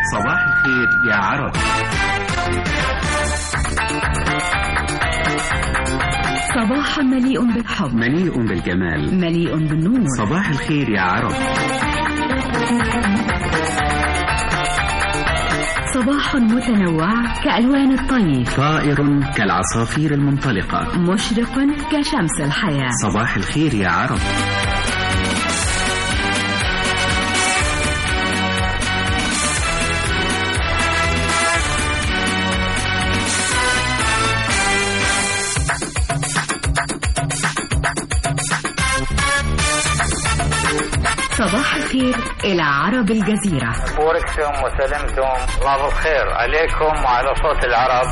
صباح الخير يا عرب. صباح مليء بالحب، مليء بالجمال، مليء بالنور. صباح الخير يا عرب. صباح متنوع كألوان الطيف، طائر كالعصافير المنطلقة، مشرق كشمس الحياة. صباح الخير يا عرب. صباح الخير إلى عرب الجزيرة. بوركتم وسلمتم، الله بالخير عليكم وعلى صوت العرب.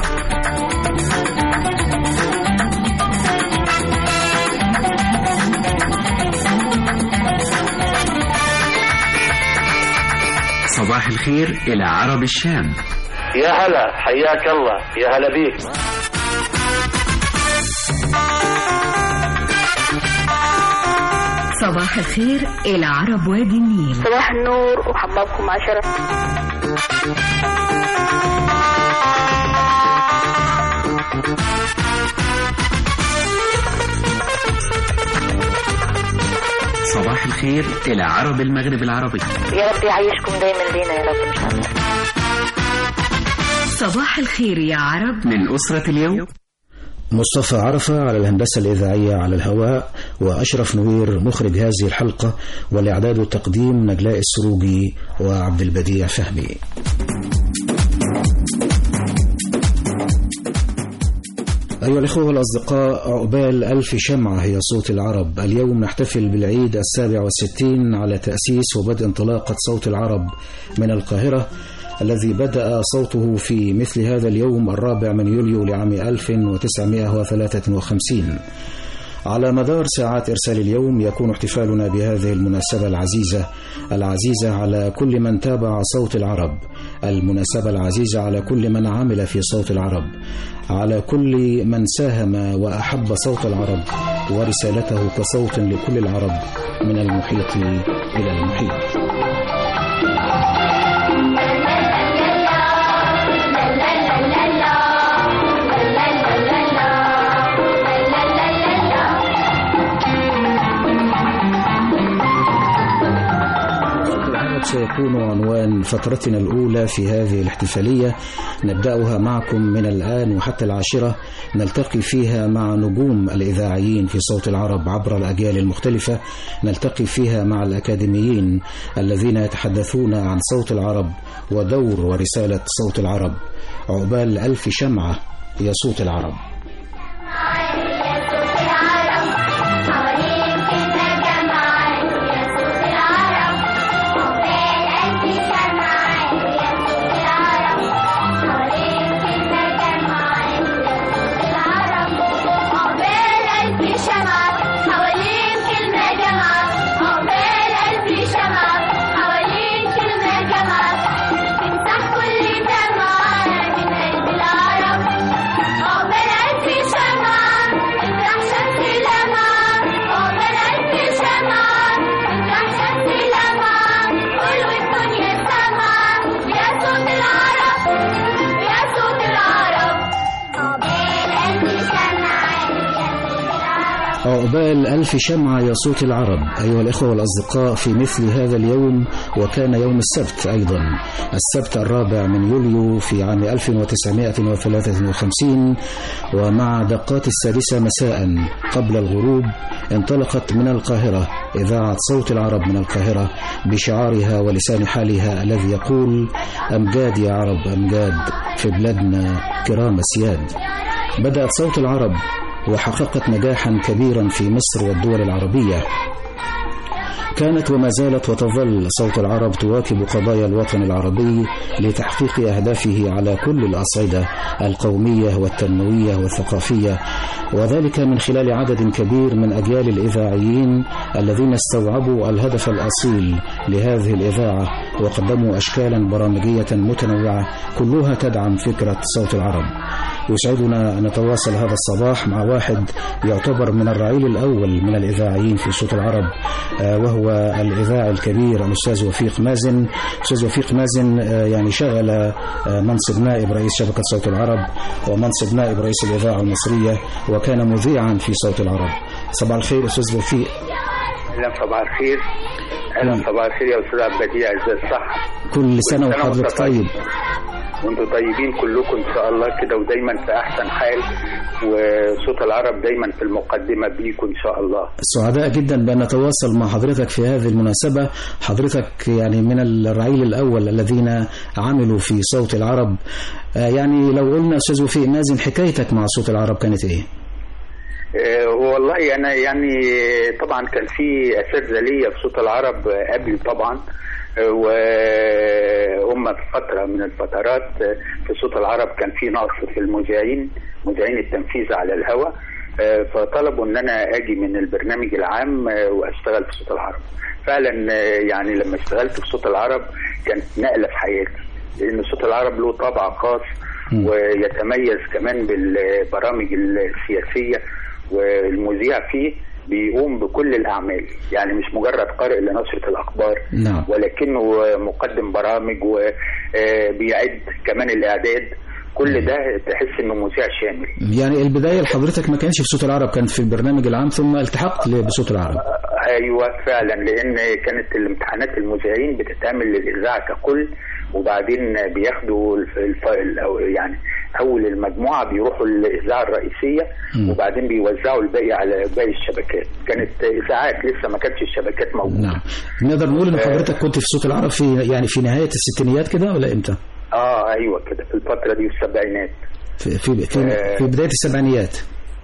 صباح الخير إلى عرب الشام. يا هلا، حياك الله، يا هلا بيك. صباح الخير إلى عرب وادي النيل. صباح النور وحبابكم 10. صباح الخير إلى عرب المغرب العربي. يا رب يعيشكم دايما لينا يا رب إن شاء الله. صباح الخير يا عرب من أسرة اليوم مصطفى عرفة على الهندسة الإذاعية على الهواء، وأشرف نوير مخرج هذه الحلقة، والإعداد والتقديم نجلاء السروجي وعبد البديع فهمي. أيها الأخوة والأصدقاء، عقبال 1000 شمعة هي صوت العرب. اليوم نحتفل بالعيد 67 على تأسيس وبدء انطلاقة صوت العرب من القاهرة، الذي بدأ صوته في مثل هذا اليوم 4 من يوليو لعام 1953. على مدار ساعات إرسال اليوم يكون احتفالنا بهذه المناسبة العزيزة على كل من تابع صوت العرب، المناسبة العزيزة على كل من عمل في صوت العرب، على كل من ساهم وأحب صوت العرب ورسالته كصوت لكل العرب من المحيط إلى المحيط. سيكون عنوان فترتنا الأولى في هذه الاحتفالية، نبدأها معكم من الآن وحتى 10. نلتقي فيها مع نجوم الإذاعيين في صوت العرب عبر الأجيال المختلفة، نلتقي فيها مع الأكاديميين الذين يتحدثون عن صوت العرب ودور ورسالة صوت العرب. عقبال 1000 شمعة يا صوت العرب. عقبال 1000 شمعة يا صوت العرب. أيها الإخوة والأصدقاء، في مثل هذا اليوم، وكان يوم السبت أيضا، السبت 4 من يوليو في عام 1953، ومع دقات 6 مساء قبل الغروب انطلقت من القاهرة إذاعة صوت العرب من القاهرة بشعارها ولسان حالها الذي يقول: أمجاد يا عرب أمجاد في بلادنا كرام سياد. بدأت صوت العرب وحققت نجاحا كبيرا في مصر والدول العربية. كانت وما زالت وتظل صوت العرب تواكب قضايا الوطن العربي لتحقيق أهدافه على كل الأصعدة القومية والتنموية والثقافية، وذلك من خلال عدد كبير من أجيال الإذاعيين الذين استوعبوا الهدف الأصيل لهذه الإذاعة وقدموا أشكالا برامجية متنوعة كلها تدعم فكرة صوت العرب. يسعدنا أن نتواصل هذا الصباح مع واحد يعتبر من الرعيل الأول من الإذاعيين في صوت العرب، وهو الإذاعي الكبير الأستاذ وفيق مازن. أستاذ وفيق مازن يعني شغل منصب نائب رئيس شبكة صوت العرب ومنصب نائب رئيس الإذاعة المصرية، وكان مذيعا في صوت العرب. صباح الخير أستاذ وفيق. أهلا صباح الخير. أهلا صباح الخير يا أستاذ عبد البديع، ازاي الصحة؟ كل سنة وحضرتك طيب. وانتم طيبين كلكم ان شاء الله كده، ودايما في احسن حال، وصوت العرب دايما في المقدمه بيكم ان شاء الله. سعداء جدا بان نتواصل مع حضرتك في هذه المناسبه. حضرتك يعني من الرعيل الاول الذين عملوا في صوت العرب. يعني لو قلنا استاذ وفيق مازن، حكايتك مع صوت العرب كانت ايه؟ والله انا يعني طبعا كان في اساتذه ليا في صوت العرب قبل طبعا، وهم في فترة من الفترات في صوت العرب كان في نقص في مذيعين التنفيذ على الهواء، فطلبوا ان انا اجي من البرنامج العام واشتغل في صوت العرب. فعلا يعني لما اشتغلت في صوت العرب كانت نقلة في حياتي، لان صوت العرب له طابع خاص ويتميز كمان بالبرامج السياسية، والمذيع فيه بيقوم بكل الأعمال، يعني مش مجرد قارئ لنشرة الأخبار، ولكنه مقدم برامج وبيعد كمان الإعداد. كل ده تحس إنه مذيع شامل. يعني البداية لحضرتك ما كانش في صوت العرب، كانت في البرنامج العام ثم التحقت بصوت العرب. أيوة فعلا، لأن كانت الامتحانات المذيعين بتتعمل للإذاعة ككل، وبعدين بياخدوا يعني أول المجموعة بيروحوا الإذاعة الرئيسية، وبعدين بيوزعوا الباقي على باقي الشبكات. كانت إذاعات لسه ما كانتش الشبكات موجودة. نعم. نقدر نقول إن حضرتك كنت في صوت العرب في نهاية الستينيات كده ولا إمتى؟ أيوة كده في الفترة دي، في السبعينات. في بداية السبعينيات.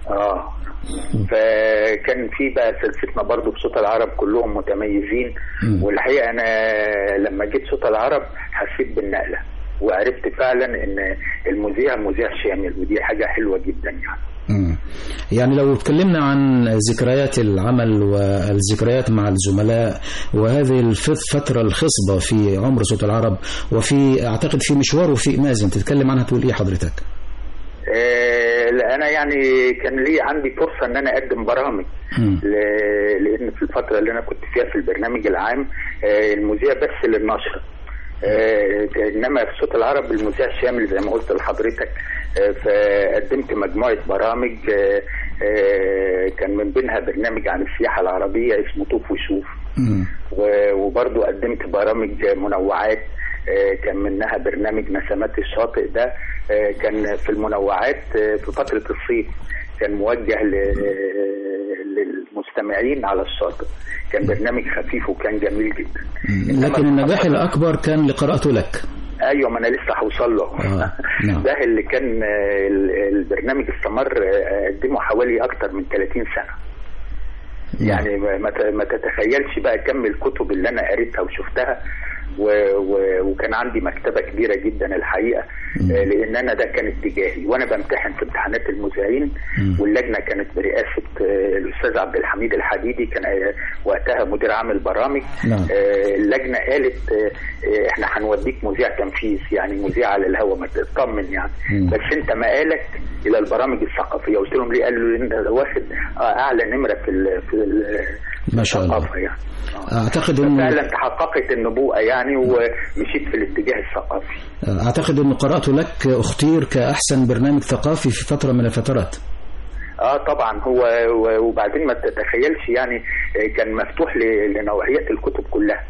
فكان في بقى سلسلتنا برضو بصوت العرب كلهم متميزين. والحقيقة أنا لما جيت صوت العرب حسيت بالنقلة، وعرفت فعلا ان المذيع مذيع شامل، ودي حاجة حلوة جدا يعني. يعني لو اتكلمنا عن ذكريات العمل والذكريات مع الزملاء وهذه الفترة الخصبة في عمر صوت العرب، وفي اعتقد في مشوار وفيق مازن، تتكلم عنها تقول ايه حضرتك؟ انا يعني كان لي عندي فرصة ان انا اقدم برامج، لان في الفترة اللي انا كنت فيها في البرنامج العام المذيع بس للنشرة، انما في صوت العرب المذيع شامل زي ما قلت لحضرتك. فقدمت مجموعة برامج، كان من بينها برنامج عن السياحة العربية اسمه طوف وشوف، وبرضو قدمت برامج منوعات، كان منها برنامج نسمات الشاطئ. ده كان في المنوعات في فترة الصيف، كان موجه للمستمعين على الشاطئ. كان برنامج خفيف وكان جميل جدا. لكن النجاح الأكبر كان لقراءته لك. ايوه، ما انا لسه هوصل له. ده اللي كان البرنامج استمر قدمه حوالي اكتر من 30 سنة. يعني ما تتخيلش بقى كم الكتب اللي انا قريتها وشفتها، وكان عندي مكتبة كبيرة جدا الحقيقة، لان انا ده كان اتجاهي وانا بمتحن في امتحانات المذيعين، واللجنة كانت برئاسة الاستاذ عبد الحميد الحديدي، كان وقتها مدير عام البرامج. اللجنة قالت احنا هنوديك مذيع تنفيذ، يعني مذيع على الهواء، ما تطمن يعني، بس انت مقالك الى البرامج الثقافية. قلت لهم ليه؟ قالوا لي انت واخد اعلى نمرة في ما شاء الله يعني. اعتقد ان فعلا تحققت النبوءة يعني، ومشيت في الاتجاه الثقافي. اعتقد ان قراءته لك اختير كاحسن برنامج ثقافي في فترة من الفترات. طبعا هو، وبعدين ما تتخيلش يعني كان مفتوح لنوعيات الكتب كلها،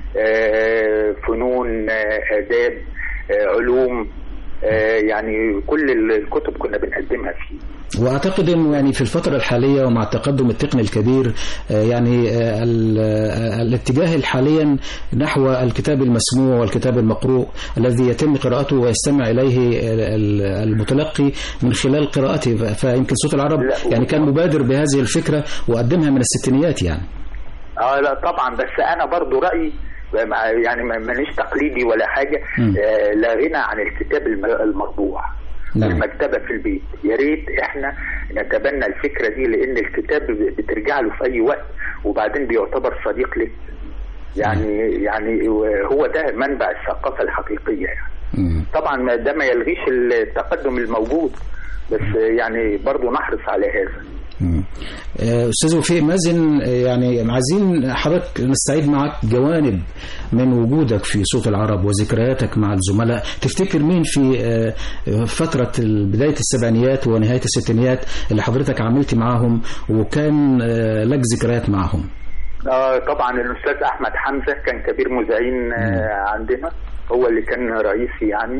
فنون، آداب، علوم، يعني كل الكتب كنا بنقدمها فيه. واعتقد انه يعني في الفترة الحالية ومع التقدم التقني الكبير، يعني الاتجاه حاليا نحو الكتاب المسموع والكتاب المقروء الذي يتم قراءته ويستمع اليه المتلقي من خلال قراءته. فيمكن صوت العرب يعني كان مبادر بهذه الفكرة وقدمها من الستينيات يعني. لا طبعا، بس انا برضو رأيي يعني مانيش تقليدي ولا حاجة. لا غنى عن الكتاب المطبوع. المكتبة في البيت. يا ريت احنا نتبنى الفكرة دي، لان الكتاب بترجع له في اي وقت، وبعدين بيعتبر صديق لك يعني هو ده منبع الثقافة الحقيقية يعني. طبعا ده ما يلغيش التقدم الموجود، بس يعني برضو نحرص على هذا. أستاذ وفيق مازن، يعني عايزين حضرتك نستعيد معك جوانب من وجودك في صوت العرب وذكرياتك مع الزملاء. تفتكر مين في فترة بداية السبعينيات ونهاية الستينيات اللي حضرتك عملت معاهم وكان لك ذكريات معهم؟ طبعا الأستاذ أحمد حمزة كان كبير مذيعين عندنا، هو اللي كان رئيسي يعني.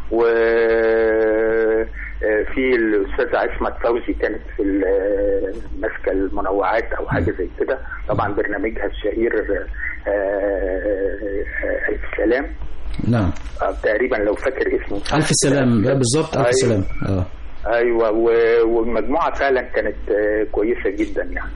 وفي الأستاذ عصمت فوزي كانت في ماسكة المنوعات أو حاجة زي كده، طبعا برنامجها الشهير ألف سلام. نعم تقريبا لو فاكر اسمه ألف سلام بالضبط. ألف سلام. ايوه والمجموعه فعلا كانت كويسه جدا يعني.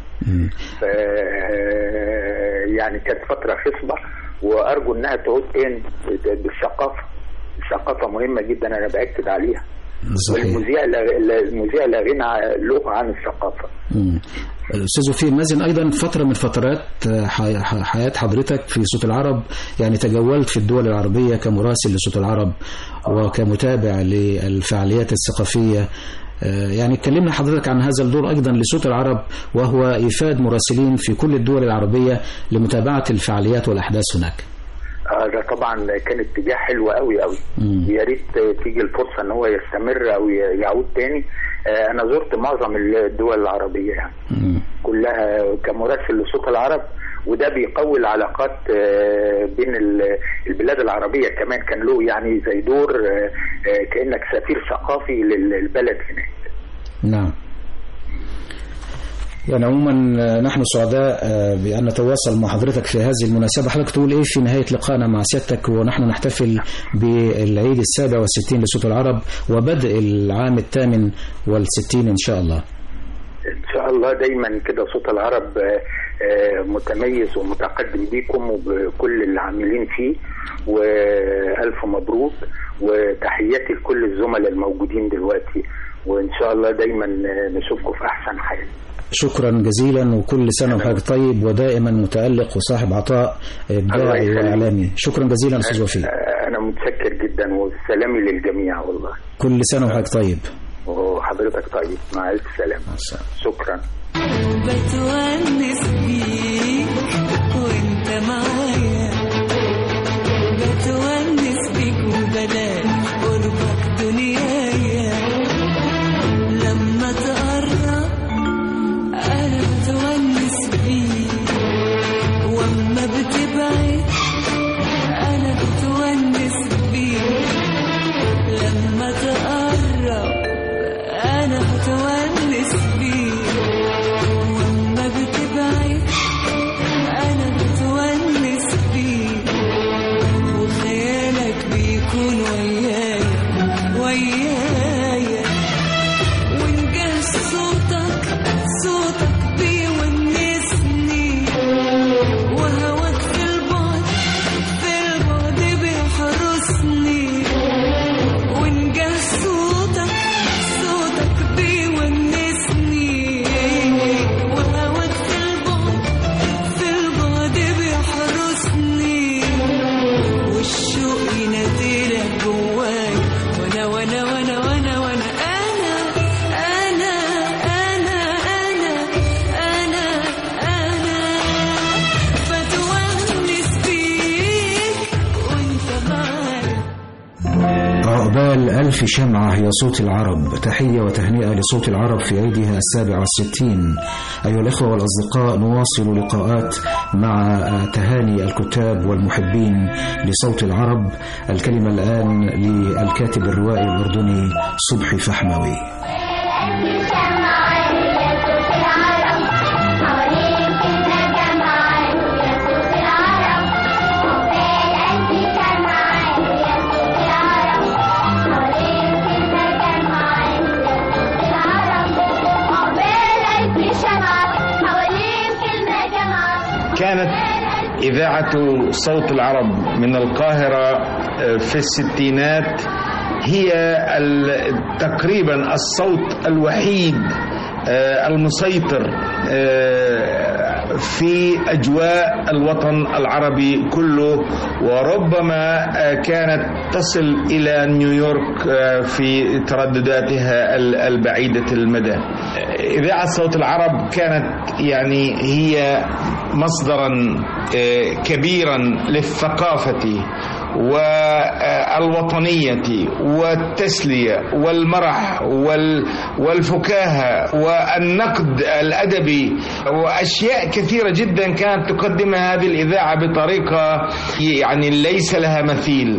يعني كانت فتره خصبه، وارجو انها تعود تاني بالثقافه مهمه جدا، انا باكد عليها. والمذيع لا غنى له عن الثقافه. أستاذ وفيق مازن، أيضا فترة من فترات حياة حضرتك في صوت العرب يعني تجولت في الدول العربية كمراسل لصوت العرب وكمتابع للفعاليات الثقافية. يعني اتكلمنا حضرتك عن هذا الدور أيضا لصوت العرب، وهو إيفاد مراسلين في كل الدول العربية لمتابعة الفعاليات والأحداث هناك. ده طبعا كان اتجاه حلو قوي. يا ريت تيجي الفرصه ان هو يستمر او يعود تاني. انا زرت معظم الدول العربيه يعني كلها كمراسل لصوت العرب، وده بيقوي العلاقات بين البلاد العربيه. كمان كان له يعني زي دور كانك سفير ثقافي للبلد هناك. نعم. يعني عموما نحن سعداء بأن نتواصل مع حضرتك في هذه المناسبة. حضرتك تقول إيه في نهاية لقائنا مع سيادتك ونحن نحتفل بالعيد 67 لصوت العرب وبدء العام 68 إن شاء الله؟ إن شاء الله دايما كده صوت العرب متميز ومتقدم بيكم وبكل العاملين فيه، وألف مبروك وتحياتي لكل الزملاء الموجودين دلوقتي، وإن شاء الله دايما نشوفكم في أحسن حال. شكرا جزيلا، وكل سنة وحضرتك طيب ودائما متألق وصاحب عطاء إبداعي وإعلامي. شكرا جزيلا أستاذ وفيق. أنا متشكر جدا وسلامي للجميع والله. كل سنة وحضرتك طيب. وحضرتك طيب، مع ألف سلامة. شكرا. بتونس بيك وانت معايا، بتونس بيك وبلاش قربك دنيايا، لما تقرب أنا بتونس بيك، وأما بتبعد أنا بتونس بيك، لما تقرب أنا بتونس بيك، وأما بتبعد أنا بتونس بيك، وخيالك بيكون ويايا ويايا، ونجاز صوتك بيونسني، وهواك في البعد بيحرسني، ونجاز صوتك بيونسني، وهواك في البعد بيحرسني، والشوق يناديلك جواي، وانا وانا وانا وانا وانا عقبال ألف شمعة يا صوت العرب. تحية وتهنئة لصوت العرب في عيدها 67. أيها الأخوة والأصدقاء، نواصل لقاءات مع تهاني الكتاب والمحبين لصوت العرب. الكلمة الآن للكاتب الروائي الأردني صبحي فحموي. كانت إذاعة صوت العرب من القاهرة في الستينات هي تقريبا الصوت الوحيد المسيطر في أجواء الوطن العربي كله، وربما كانت تصل إلى نيويورك في تردداتها البعيدة المدى. إذاعة صوت العرب كانت يعني هي مصدرا كبيرا للثقافة والوطنية والتسلية والمرح والفكاهة والنقد الأدبي وأشياء كثيرة جدا كانت تقدمها هذه الإذاعة بطريقة يعني ليس لها مثيل.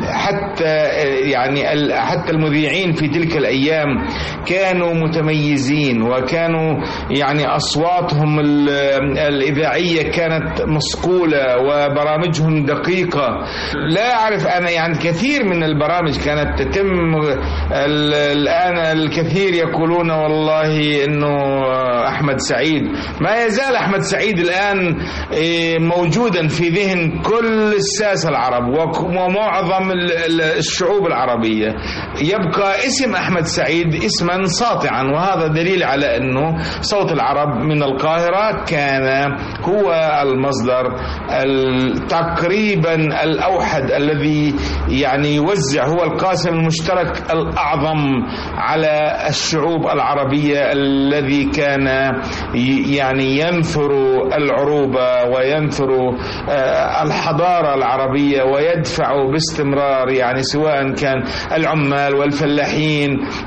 حتى المذيعين في تلك الأيام كانوا متميزين، وكانوا يعني أصواتهم الإذاعية كانت مصقولة وبرامجهم دقيقة. لا أعرف أنا يعني كثير من البرامج كانت تتم الآن الكثير يقولون والله إنه أحمد سعيد، ما يزال أحمد سعيد الآن موجودا في ذهن كل الساسة العرب ومعظم الشعوب العربية. يبقى اسم أحمد سعيد اسما ساطعا، وهذا دليل على أنه صوت العرب من القاهرة كان هو المصدر تقريبا الأوحد الذي يعني يوزع، هو القاسم المشترك الأعظم على الشعوب العربية الذي كان يعني ينثر العروبة وينثر الحضارة العربية ويدفع باستمرار، يعني سواء كان العمال والفلاحين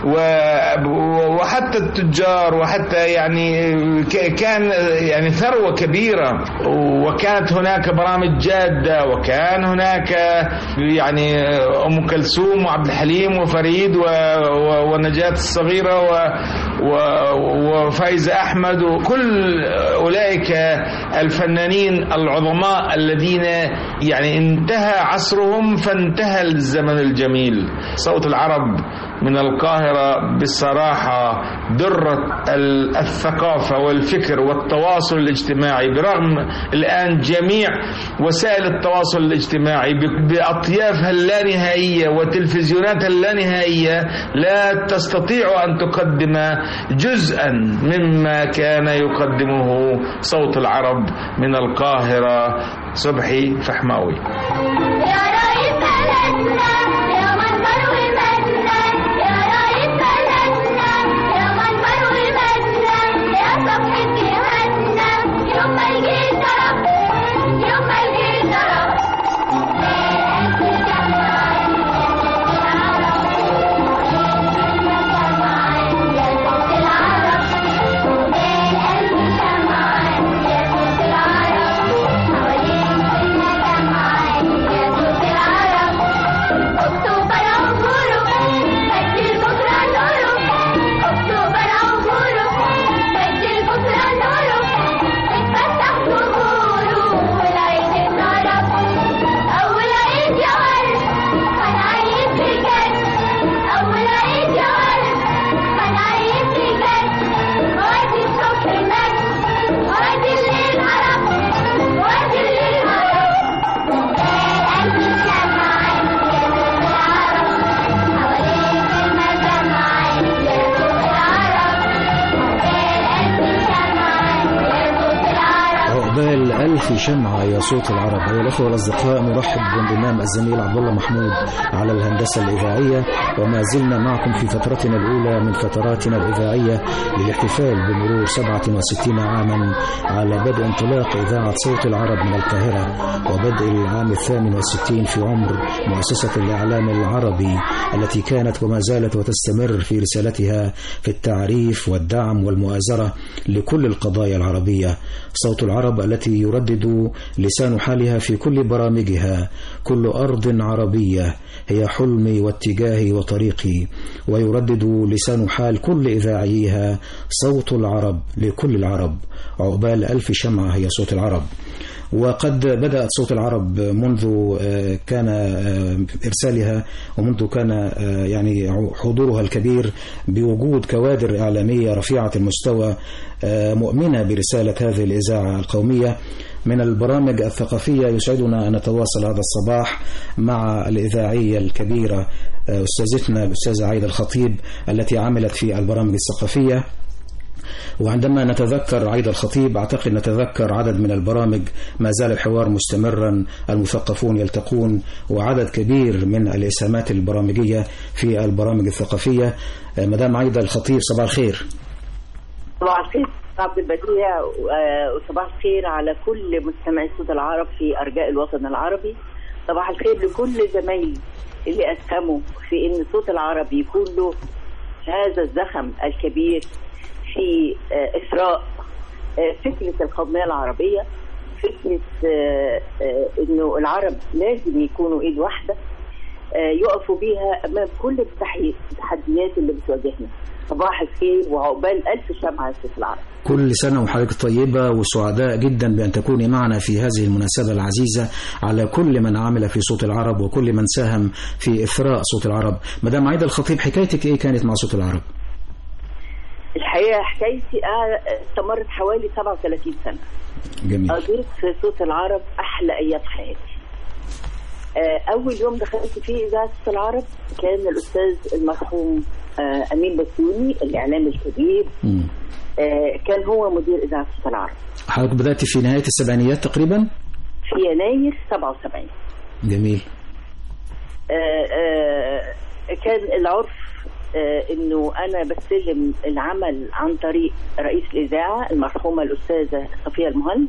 وحتى التجار، وحتى يعني كان يعني ثروة كبيرة، وكانت هناك برامج جادة، وكان هناك يعني أم كلثوم وعبد الحليم وفريد ونجاة الصغيرة وفايزة أحمد وكل أولئك الفنانين العظماء الذين يعني انتهى عصرهم فانتهى الزمن الجميل. صوت العرب من القاهرة بصراحة درة الثقافة والفكر والتواصل الاجتماعي، برغم الآن جميع وسائل التواصل الاجتماعي بأطيافها اللانهائية وتلفزيوناتها اللانهائية لا تستطيع أن تقدم جزءا مما كان يقدمه صوت العرب من القاهرة. صبحي فحماوي. ألف شمعة يا صوت العرب. أيها الأخوة والأصدقاء، نرحب بانضمام الزميل عبد الله محمود على الهندسة الإذاعية، وما زلنا معكم في فترتنا الأولى من فتراتنا الإذاعية للاحتفال بمرور 67 عاما على بدء انطلاق إذاعة صوت العرب من القاهرة، وبدء العام 68 في عمر مؤسسة الإعلام العربي التي كانت وما زالت وتستمر في رسالتها في التعريف والدعم والمؤازرة لكل القضايا العربية. صوت العرب التي يردد لسان حالها في كل برامجها: كل أرض عربية هي حلمي واتجاهي وطريقي. ويردد لسان حال كل إذاعيها: صوت العرب لكل العرب. عقبال ألف شمعة هي صوت العرب. وقد بدأت صوت العرب منذ كان إرسالها ومنذ كان يعني حضورها الكبير بوجود كوادر إعلامية رفيعة المستوى مؤمنة برسالة هذه الإذاعة القومية. من البرامج الثقافية يسعدنا أن نتواصل هذا الصباح مع الإذاعية الكبيرة أستاذتنا الأستاذة عايدة الخطيب التي عملت في البرامج الثقافية. وعندما نتذكر عيد الخطيب أعتقد نتذكر عدد من البرامج ما زال الحوار مستمرا، المثقفون يلتقون، وعدد كبير من الإسهامات البرامجية في البرامج الثقافية. مدام عايدة الخطيب، صباح الخير. صباح الخير عبد البديع، وصباح الخير على كل مستمعي صوت العرب في أرجاء الوطن العربي. صباح الخير لكل زمايلي اللي أسهموا في أن صوت العرب يكون له هذا الزخم الكبير في إثراء فكرة القومية العربية، فكرة أنه العرب لازم يكونوا إيد واحدة يقفوا بيها أمام كل التحديات اللي بتواجهنا. صباح الخير وعقبال ألف شمعة في العرب. كل سنة وحضرتك طيبة، وسعداء جدا بأن تكوني معنا في هذه المناسبة العزيزة على كل من عمل في صوت العرب وكل من ساهم في إثراء صوت العرب. مدام عايدة الخطيب، حكايتك إيه كانت مع صوت العرب؟ الحقيقة حكايتي استمرت حوالي 37 سنة. جميل. قضيت في صوت العرب أحلى أيام حياتي. أول يوم دخلت فيه إذاعة صوت العرب كان الأستاذ المرحوم أمين بسيوني الإعلامي الكبير، كان هو مدير إذاعة صوت العرب. حضرتك بدأت في نهاية السبعينيات تقريبا؟ في يناير 77. جميل. كان العرف إنه أنا بستلم العمل عن طريق رئيس الإذاعة المرحومة الأستاذة صفية المهندس.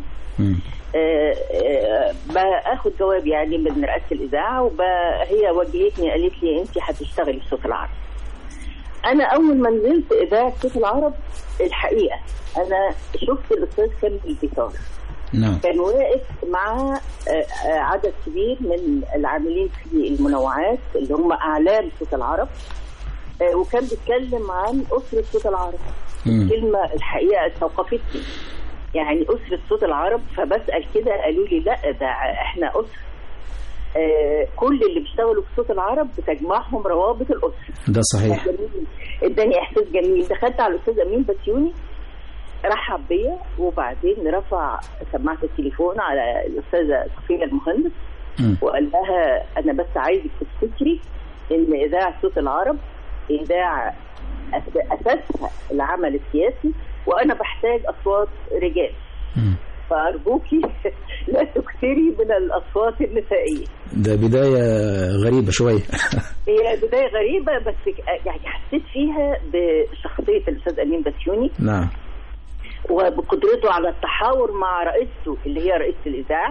باخد جواب يعني من رئاسة الإذاعة، وهي وجهتني قالت لي أنت هتشتغلي في صوت العرب. أنا أول ما نزلت إذاعة صوت العرب الحقيقة أنا شفت الأستاذ كامل البيطار. نعم. كان واقف مع عدد كبير من العاملين في المنوعات اللي هم أعلام صوت العرب، وكان بيتكلم عن أسرة صوت العرب. كلمة الحقيقة استوقفتني، يعني أسرة صوت العرب. فبسأل كده قالوا لي لا ده احنا أسرة، كل اللي بيشتغلوا في صوت العرب بتجمعهم روابط الأسرة. ده صحيح. اداني إحساس جميل. دخلت على الأستاذ أمين بسيوني، رحب بيا، وبعدين رفع سماعة التليفون على الأستاذة صفية المهندس وقال لها أنا بس عايزك تفتكري إن إذاعة صوت العرب إذاعة أساسها العمل السياسي، وأنا بحتاج أصوات رجال، فأرجوكي لا تكثري من الأصوات النسائية. ده بداية غريبة شوية. هي بداية غريبة، بس يعني حسيت فيها بشخصية الأستاذ أمين بسيوني. نعم. وبقدرته على التحاور مع رئيسته اللي هي رئيسة الإذاعة،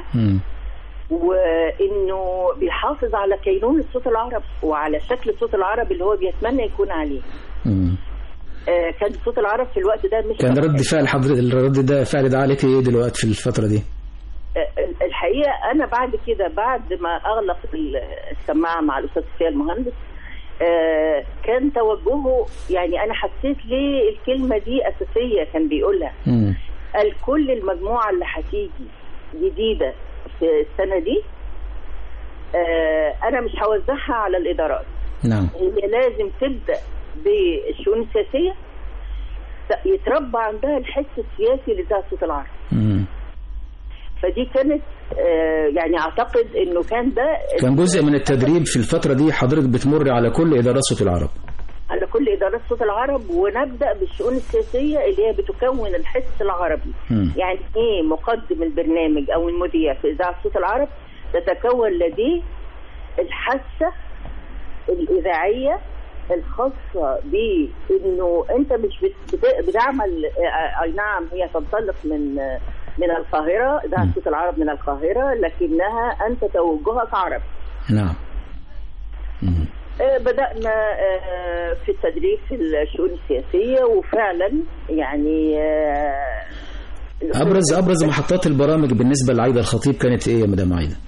وإنه بيحافظ على كينونة صوت العرب وعلى شكل صوت العرب اللي هو بيتمنى يكون عليه. كان صوت العرب في الوقت ده مش كان رد فعل حضرتك، الرد ده فعل ده عليك ايه دلوقتي في الفترة دي؟ الحقيقة أنا بعد كده بعد ما أغلق السماعة مع الأستاذ صفية المهندس كان توجهه، يعني أنا حسيت ليه الكلمة دي أساسية كان بيقولها. قال كل المجموعة اللي هتيجي جديدة في السنة دي أنا مش هوزعها على الإدارات. نعم. هي لازم تبدأ بالشؤون السياسية، يتربى عندها الحس السياسي لإذاعة صوت العرب. فدي كانت يعني أعتقد إنه كان جزء من التدريب في الفترة دي. حضرتك بتمر على كل إدارات صوت العرب؟ على كل إدارات صوت العرب، ونبدأ بالشؤون السياسية اللي هي بتكون الحس العربي. يعني إيه مقدم البرنامج أو المذيع في إذاعة صوت العرب تتكون لديه الحاسة الإذاعية الخاصة بإنه أنت مش بتعمل. أي نعم هي تنطلق من القاهرة، إذاعة صوت العرب من القاهرة، لكنها أنت توجهك عربي. نعم. بدأنا في التدريب في الشؤون السياسية، وفعلا يعني أبرز محطات البرامج بالنسبة لعايدة الخطيب كانت إيه يا مدام عايدة؟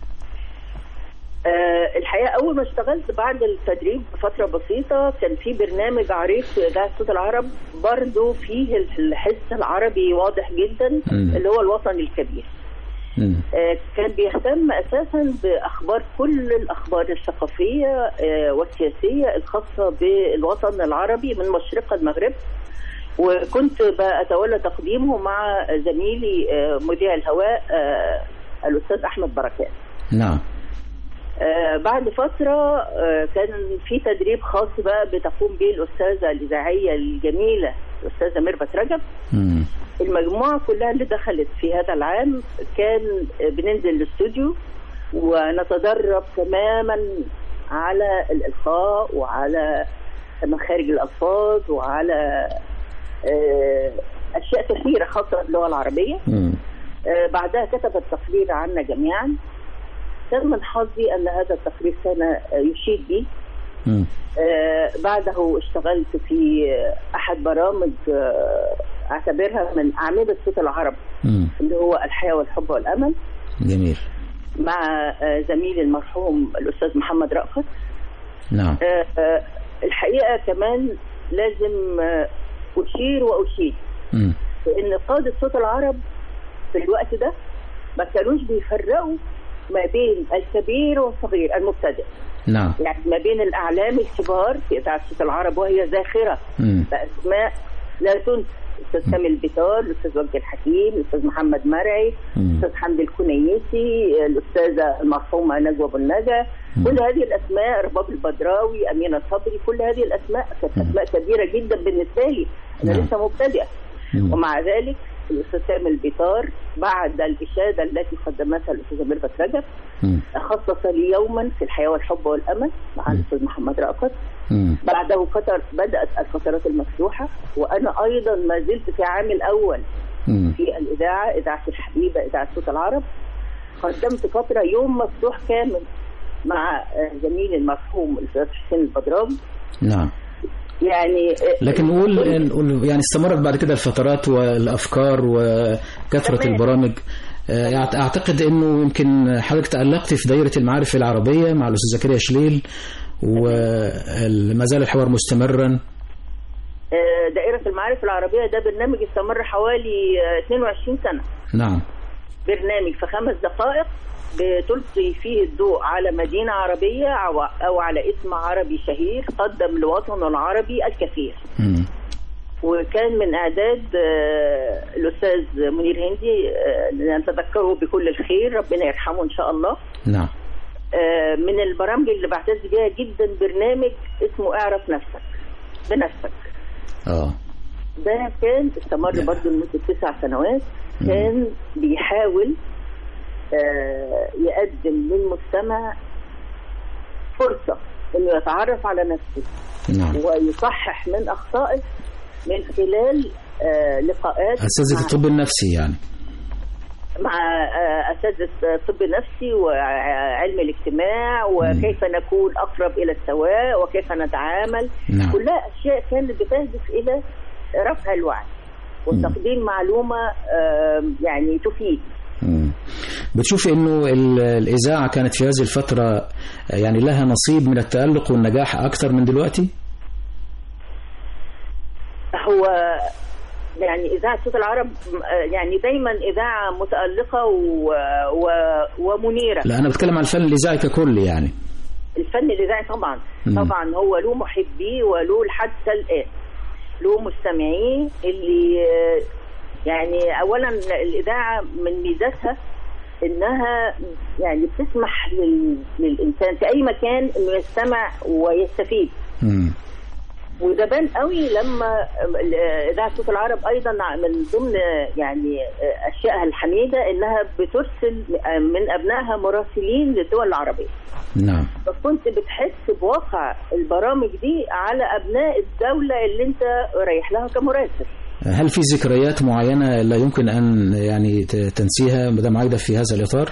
الحقيقة أول ما اشتغلت بعد التدريب بفترة بسيطة كان في برنامج عريق في إذاعة صوت العرب برضو فيه الحس العربي واضح جدا، اللي هو الوطن الكبير. كان بيهتم أساسا بأخبار كل الأخبار الثقافية والسياسية الخاصة بالوطن العربي من مشرق المغرب، وكنت بأتولى تقديمه مع زميلي مذيع الهواء الأستاذ أحمد بركات. نعم. بعد فترة كان في تدريب خاص بقى بتقوم به الأستاذة الإذاعية الجميلة الأستاذة ميرفت رجب. المجموعة كلها اللي دخلت في هذا العام كان بننزل الاستوديو ونتدرب تماما على الإلقاء وعلى مخارج الألفاظ وعلى أشياء كثيرة خاصة باللغة العربية. بعدها كتبت تقرير عنا جميعا. كان من حظي أن هذا التقرير كان يشيد بي. بعده اشتغلت في أحد برامج أعتبرها من أعمدة صوت العرب اللي هو الحياة والحب والأمل. جميل. مع زميلي المرحوم الأستاذ محمد رأفت. نعم. الحقيقة كمان لازم أشير وأشيد لأن قادة صوت العرب في الوقت ده ما كانوش بيفرقوا ما بين الكبير والصغير المبتدئ. نعم. يعني ما بين الأعلام الكبار في إذاعة صوت العرب وهي زاخرة بأسماء لا تنسى، الأستاذ كامل بيطار، الأستاذ وجه الحكيم، الأستاذ محمد مرعي، الأستاذ حمدي الكنيسي، الأستاذة المرحومة نجوى أبو النجا. كل هذه الأسماء، رباب البدراوي، أمينة صبري، كل هذه الأسماء كانت أسماء كبيرة جدا بالنسبة لي، أنا لسه مبتدئة. ومع ذلك الأستاذ كامل بيطار بعد الإشادة التي قدمتها الأستاذة ميرفت رجب خصص لي يوما في الحياة والحب والأمل مع الأستاذ محمد رأفت. بعده بدأت الفترات المفتوحة، وأنا أيضا ما زلت في عام الأول في الإذاعة، إذاعة الحبيبة، إذاعة صوت العرب. قدمت فترة يوم مفتوح كامل مع زميلي المرحوم الأستاذ حسين البدراوي. نعم. يعني لكن نقول يعني استمرت بعد كده الفترات والأفكار وكثرة البرامج. أعتقد أنه يمكن حضرتك تألقت في دائرة المعارف العربية مع الأستاذ زكريا شليل، وما زال الحوار مستمرا. دائرة المعارف العربية ده برنامج استمر حوالي 22 سنة. نعم. برنامج في 5 دقائق بتلقي فيه الضوء على مدينة عربية أو على اسم عربي شهير قدم لوطنه العربي الكثير. وكان من إعداد الأستاذ منير هندي، نتذكره بكل الخير، ربنا يرحمه إن شاء الله. نعم. من البرامج اللي بعتز بيها جدا برنامج اسمه اعرف نفسك بنفسك. ده كان استمر برضه لمدة 9 سنوات. كان بيحاول يقدم للمستمع فرصة انه يتعرف على نفسه. نعم. ويصحح من اخطائه من خلال لقاءات أساتذة الطب النفسي، يعني مع أساتذة الطب النفسي وعلم الاجتماع وكيف نكون أقرب إلى السواء وكيف نتعامل. نعم. كلها أشياء كانت بتهدف إلى رفع الوعي وتقديم معلومة يعني تفيد. بتشوف إنه الإذاعة كانت في هذه الفترة يعني لها نصيب من التألق والنجاح أكثر من دلوقتي؟ هو يعني إذاعة صوت العرب يعني دايما إذاعة متألقة ومنيرة. لا، أنا بتكلم عن الفن الإذاعي ككل. يعني الفن الإذاعي طبعا هو له محبيه وله حتى الآن له مستمعيه اللي يعني أولا الإذاعة من ميزاتها إنها يعني بتسمح للإنسان في أي مكان إنه يستمع ويستفيد. وده بان قوي لما إذاعة صوت العرب أيضا من ضمن يعني أشيائها الحميدة إنها بترسل من أبنائها مراسلين للدول العربية. نعم. فكنت بتحس بواقع البرامج دي على أبناء الدولة اللي أنت رايح لها كمراسل. هل في ذكريات معينة لا يمكن أن يعني تنسيها مدام عايدة في هذا الإطار؟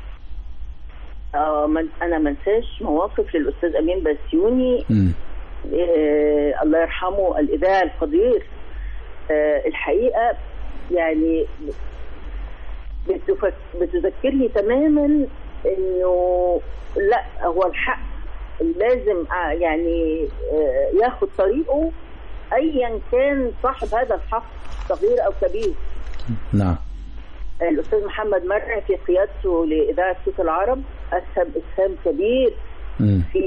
أنا ما انساش مواقف للأستاذ أمين بسيوني الله يرحمه، الإذاعي القدير. الحقيقة يعني بتذكرني تماما إنه لا، هو الحق لازم يعني ياخد طريقه أيا كان صاحب هذا الحق صغير أو كبير. نعم. الأستاذ محمد مرعي في قيادته لإذاعة صوت العرب أسهم كبير في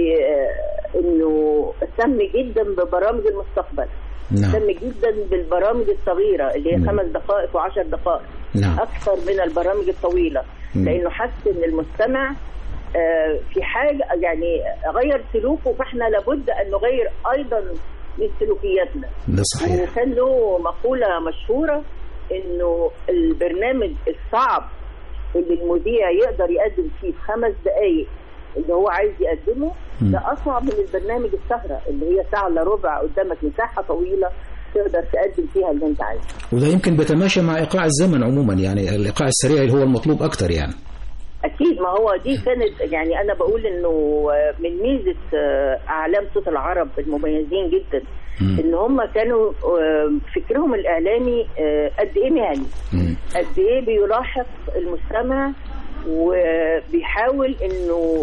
إنه اهتم جدا ببرامج المستقبل. اهتم جدا بالبرامج الصغيرة اللي هي 5 دقائق و10 دقائق. أكثر من البرامج الطويلة. لأنه حس إن المستمع في حاجة يعني غير سلوكه، فإحنا لابد أن نغير أيضا من سلوكياتنا. ده صحيح. وكان له مقولة مشهورة إنه البرنامج الصعب اللي المذيع يقدر يقدم فيه في 5 دقايق اللي هو عايز يقدمه ده أصعب من البرنامج السهرة اللي هي ساعة إلا ربع، قدامك مساحة طويلة تقدر تقدم فيها اللي أنت عايزه. وده يمكن بيتماشى مع إيقاع الزمن عموما، يعني الإيقاع السريع اللي هو المطلوب أكتر يعني. أكيد، ما هو دي كانت يعني أنا بقول إنه من ميزة أعلام صوت العرب المميزين جدا إن هم كانوا فكرهم الإعلامي قد إيه مهني، قد إيه بيلاحق المستمع وبيحاول إنه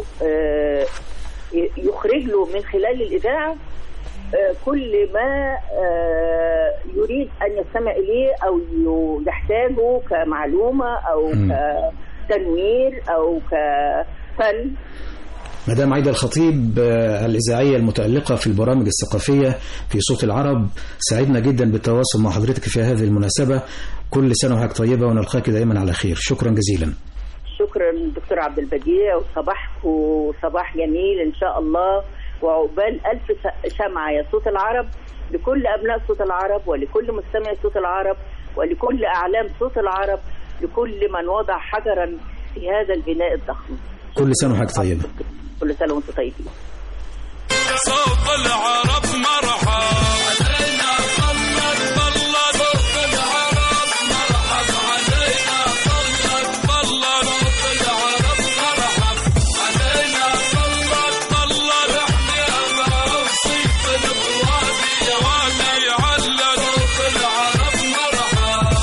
يخرج له من خلال الإذاعة كل ما يريد أن يستمع إليه أو يحتاجه كمعلومة أو كتنوير أو كفن. مدام عايدة الخطيب الإذاعية المتألقة في البرامج الثقافية في صوت العرب، سعدنا جدا بالتواصل مع حضرتك في هذه المناسبة. كل سنة وحضرتك طيبة ونلقاك دائما على خير. شكرا جزيلا. شكرا دكتور عبد البديع، وصباحكم صباح جميل إن شاء الله، وعقبال 1000 شمعة يا صوت العرب لكل أبناء صوت العرب ولكل مستمع صوت العرب ولكل أعلام صوت العرب، لكل من وضع حجرا في هذا البناء الضخم. كل سنة وحضرتك طيبة. كل سنة وانتم طيبين. صوت العرب مرحب علينا، طلت طلت صوت العرب مرحب علينا، طلت طلت صوت العرب مرحب علينا، طلت طلت احنا وصيف الوادي وادي على صوت العرب مرحب.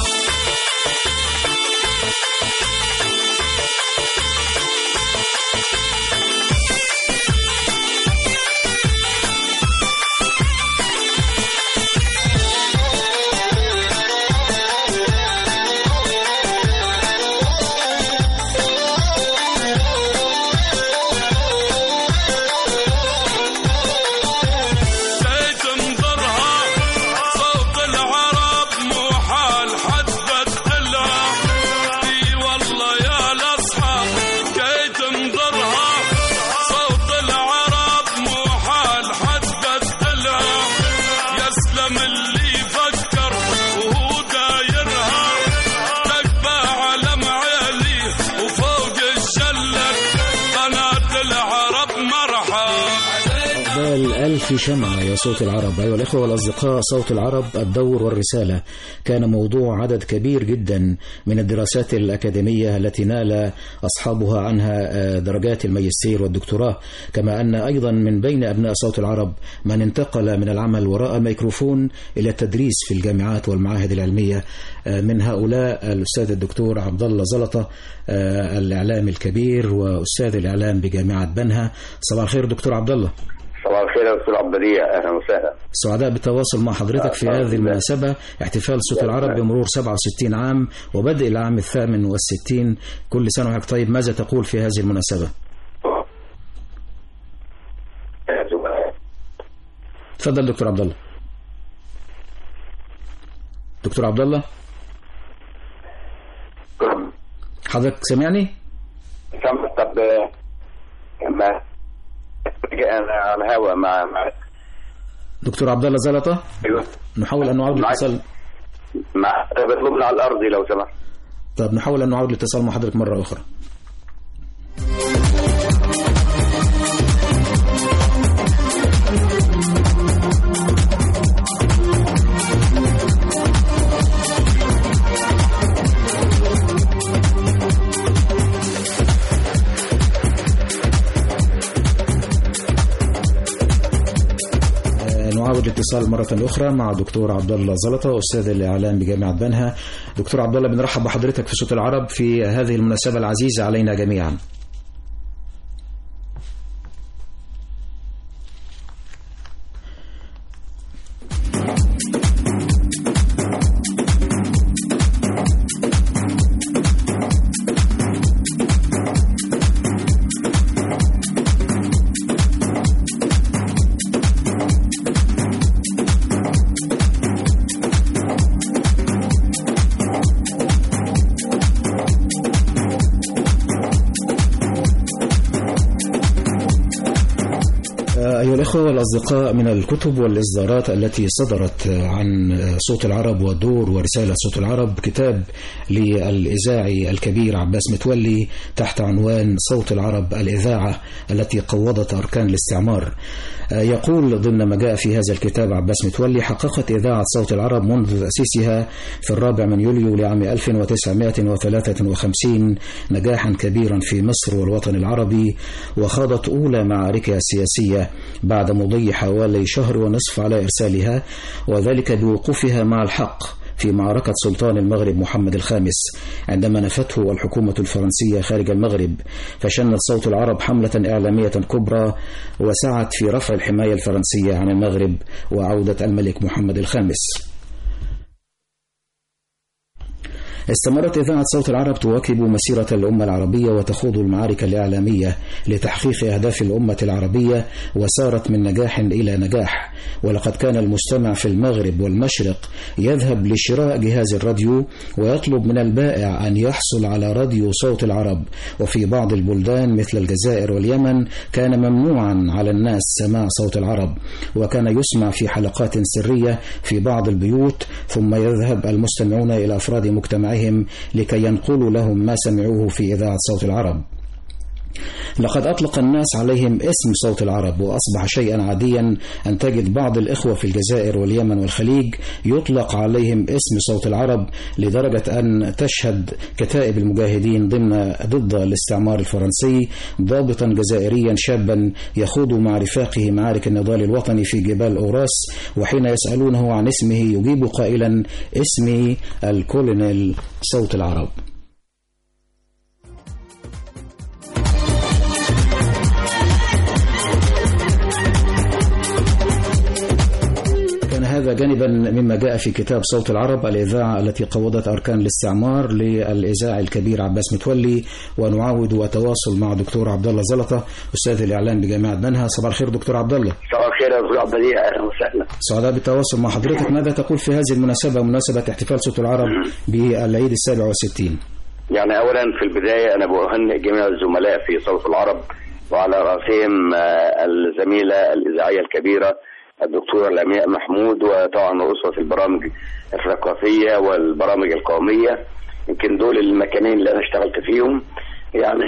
ألف شمعة يا صوت العرب. أيها الأخوة والأصدقاء، صوت العرب الدور والرسالة كان موضوع عدد كبير جدا من الدراسات الأكاديمية التي نال أصحابها عنها درجات الماجستير والدكتوراه، كما أن أيضا من بين أبناء صوت العرب من انتقل من العمل وراء الميكروفون إلى التدريس في الجامعات والمعاهد العلمية. من هؤلاء الأستاذ الدكتور عبد الله زلطة الإعلام الكبير وأستاذ الإعلام بجامعة بنها. صباح الخير دكتور عبد الله. صباح الخير يا دكتور عبد البديع، اهلا وسهلا. سعداء بالتواصل مع حضرتك في هذه المناسبة، احتفال صوت العرب بمرور 67 عام وبدء العام 68. كل سنة وحضرتك طيب. ماذا تقول في هذه المناسبة؟ تفضل دكتور عبد الله. دكتور عبد الله حضرتك سمعني؟ طب أنا على الهواء مع دكتور عبد الله زلطة. ايوه، نحاول ان نعود الاتصال مع بطلبنا على الارض لو سمحت. طب نحاول ان نعود الاتصال مع حضرتك مرة اخرى. نعاود الاتصال مرة أخرى مع دكتور عبد الله زلطة أستاذ الإعلام بجامعة بنها. دكتور عبد الله، بنرحب بحضرتك في صوت العرب في هذه المناسبة العزيزة علينا جميعا. أيها الأخوة والأصدقاء، من الكتب والإصدارات التي صدرت عن صوت العرب ودور ورسالة صوت العرب كتاب للإذاعي الكبير عباس متولي تحت عنوان صوت العرب الإذاعة التي قوضت أركان الاستعمار. يقول ضمن ما جاء في هذا الكتاب عباس متولي: حققت إذاعة صوت العرب منذ تأسيسها في 4 يوليو لعام 1953 نجاحا كبيرا في مصر والوطن العربي، وخاضت أولى معاركها السياسية بعد مضي حوالي شهر ونصف على إرسالها، وذلك بوقوفها مع الحق في معركة سلطان المغرب محمد الخامس عندما نفته الحكومة الفرنسية خارج المغرب، فشنت صوت العرب حملة إعلامية كبرى وسعت في رفع الحماية الفرنسية عن المغرب وعودة الملك محمد الخامس. استمرت إذاعة صوت العرب تواكب مسيرة الأمة العربية وتخوض المعارك الإعلامية لتحقيق أهداف الأمة العربية، وسارت من نجاح إلى نجاح. ولقد كان المستمع في المغرب والمشرق يذهب لشراء جهاز الراديو ويطلب من البائع أن يحصل على راديو صوت العرب، وفي بعض البلدان مثل الجزائر واليمن كان ممنوعا على الناس سماع صوت العرب، وكان يسمع في حلقات سرية في بعض البيوت، ثم يذهب المستمعون إلى أفراد مجتمعهم لكي ينقلوا لهم ما سمعوه في إذاعة صوت العرب. لقد أطلق الناس عليهم اسم صوت العرب، وأصبح شيئا عاديا أن تجد بعض الإخوة في الجزائر واليمن والخليج يطلق عليهم اسم صوت العرب، لدرجة أن تشهد كتائب المجاهدين ضد الاستعمار الفرنسي ضابطا جزائريا شابا يخوض مع رفاقه معارك النضال الوطني في جبال أوراس، وحين يسألونه عن اسمه يجيب قائلا: اسمي الكولونيل صوت العرب. هذا جانبا مما جاء في كتاب صوت العرب الإذاعة التي قوضت أركان الاستعمار للإذاعي الكبير عباس متولي. ونعاود وتواصل مع دكتور عبد الله زلطة أستاذ الإعلام بجامعة بنها. صباح الخير دكتور عبد الله. صباح الخير يا دكتور عبد الله، أهلا وسهلا. سعداء بالتواصل مع حضرتك. ماذا تقول في هذه المناسبة، مناسبة احتفال صوت العرب بالعيد 67؟ يعني أولا في البداية أنا بهنئ جميع الزملاء في صوت العرب، وعلى رأسهم الزميلة الإذاعية الكبيرة الدكتورة لمياء محمود، وطبعا رؤوسها في البرامج الثقافية والبرامج القومية. يمكن دول المكانين اللي أنا اشتغلت فيهم. يعني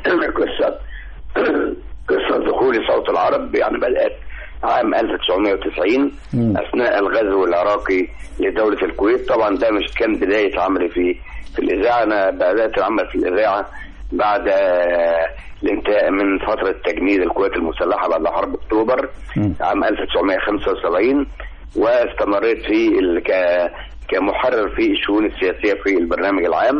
قصة دخولي صوت العرب يعني بدأت عام 1990 أثناء الغزو العراقي لدولة الكويت. طبعا ده مش كان بداية عملي في الإذاعة، أنا بدأت العمل في الإذاعة بعد الانتهاء من فترة تجنيد القوات المسلحة بعد حرب أكتوبر عام 1975، واستمريت في كمحرر في الشؤون السياسية في البرنامج العام،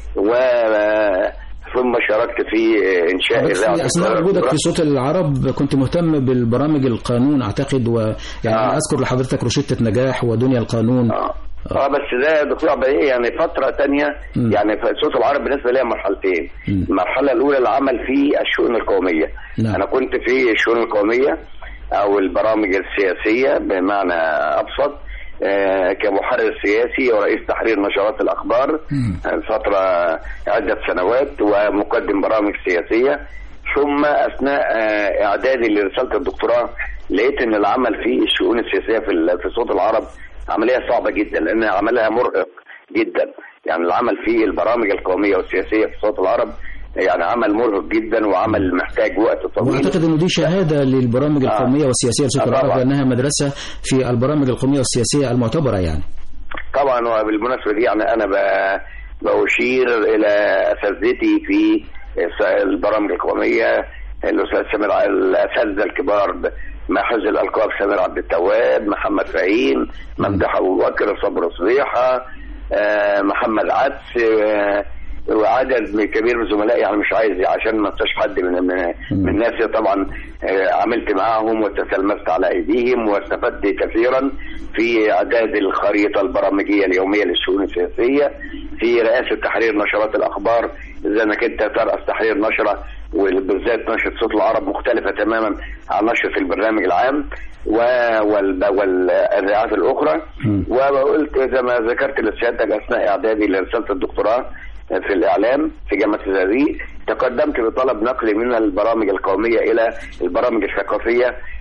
ثم شاركت في إنشاء إذاعة. أثناء وجودك في صوت العرب كنت مهتم بالبرامج القانون أعتقد، ويعني أذكر لحضرتك روشتة نجاح ودنيا القانون. بس ده دكتور عبد الله يعني فترة تانية. يعني صوت العرب بالنسبة لي مرحلتين. المرحلة الأولى العمل في الشؤون القومية. أنا كنت في الشؤون القومية أو البرامج السياسية بمعنى أبسط، كمحرر سياسي ورئيس تحرير نشرات الأخبار فترة عدة سنوات، ومقدم برامج سياسية. ثم أثناء إعدادي لرسالة الدكتوراه لقيت أن العمل في الشؤون السياسية في صوت العرب عملية صعبة جدا، لأن عملها مرهق جدا. يعني العمل في البرامج القومية والسياسية في صوت العرب يعني عمل مرهق جدا وعمل محتاج وقت طويل. واعتقد انه دي شهادة للبرامج القومية والسياسية لصوت العرب، لأنها مدرسة في البرامج القومية والسياسية المعتبرة يعني. طبعا. وبالمناسبة دي يعني أنا بأشير إلى أساتذتي في البرامج القومية، الأساتذة الكبار محز الألقاب سمير عبد التواب، محمد فهيم، ممدوح أبو بكر، صبر صبيحة، محمد عدس، وعدد كبير من الزملاء. يعني مش عايز عشان ما انساش حد من الناس. طبعا عملت معاهم وتسلمت على ايديهم، واستفدت كثيرا في اعداد الخريطه البرامجيه اليوميه للشؤون السياسيه، في رئاسه تحرير نشرات الاخبار. اذا انك انت ترأس تحرير نشره، وبالذات نشره صوت العرب مختلفه تماما عن نشره البرنامج العام والاذاعات الاخرى. وقلت زي ما ذكرت لسيادتك اثناء اعدادي لرساله الدكتوراه في الإعلام في جامعة الزقازيق، تقدمت بطلب نقل من البرامج القومية إلى البرامج الثقافية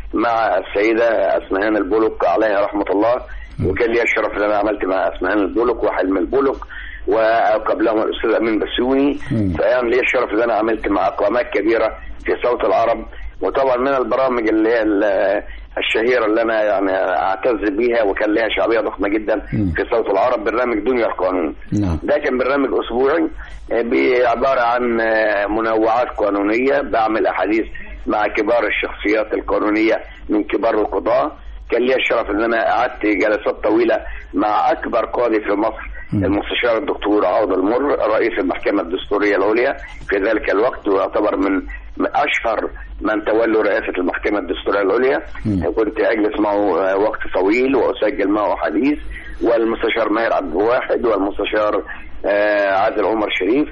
مع السيدة أسمهان البولك عليها رحمة الله، وكان لي الشرف ان انا عملت مع أسمهان البولك وحلم البولك وقبلهم الأستاذ أمين بسيوني. فكان لي الشرف ان انا عملت مع أقوامات كبيرة في صوت العرب. وطبعا من البرامج اللي هي الشهيرة اللي أنا يعني أعتز بيها وكان لها شعبية ضخمة جدا في صوت العرب برنامج دنيا القانون. ده كان برنامج أسبوعي عبارة عن منوعات قانونية، بعمل أحاديث مع كبار الشخصيات القانونية من كبار القضاة. كان لي الشرف ان انا قعدت جلسات طويلة مع اكبر قاضي في مصر المستشار الدكتور عوض المر رئيس المحكمة الدستورية العليا في ذلك الوقت، ويعتبر من اشهر من تولوا رئاسة المحكمة الدستورية العليا. كنت اجلس معه وقت طويل واسجل معه حديث، والمستشار ماهر عبد الواحد والمستشار عادل عمر شريف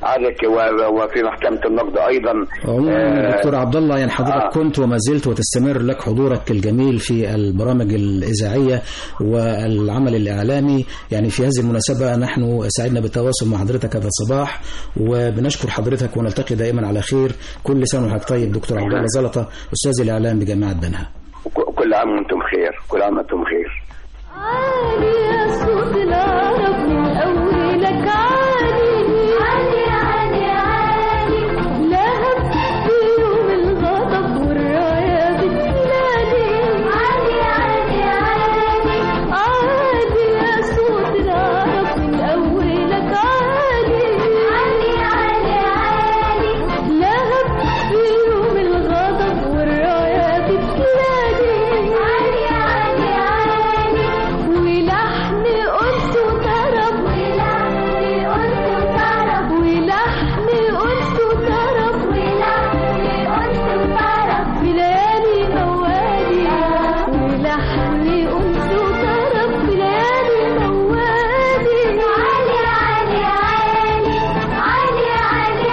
وفي محكمة النقد أيضا. دكتور عبد الله، يعني حضرتك كنت وما زلت وتستمر لك حضورك الجميل في البرامج الإذاعية والعمل الإعلامي. يعني في هذه المناسبة نحن سعدنا بالتواصل مع حضرتك هذا الصباح، وبنشكر حضرتك ونلتقي دائما على خير. كل سنة وحضرتك طيب. دكتور عبد الله زلطة، أستاذ الإعلام بجامعة بنها. كل عام وأنتم بخير. كل عام وأنتم بخير. عالي يا صوت العرب من أولك عالي عالي عالي عالي، لهب في يوم الغضب والراية بتنادي عالي عالي عالي عالي يا صوت العرب من أولك عالي عالي عالي عالي، لهب في يوم الغضب والراية بتنادي عالي عالي عالي، ولحن قلت طرب ولحن قلت طرب ولحن قلت طرب ولحن قلت طرب في ليالي موالي، ولحن قلت طرب في ليالي موالي، عالي عالي عالي عالي عالي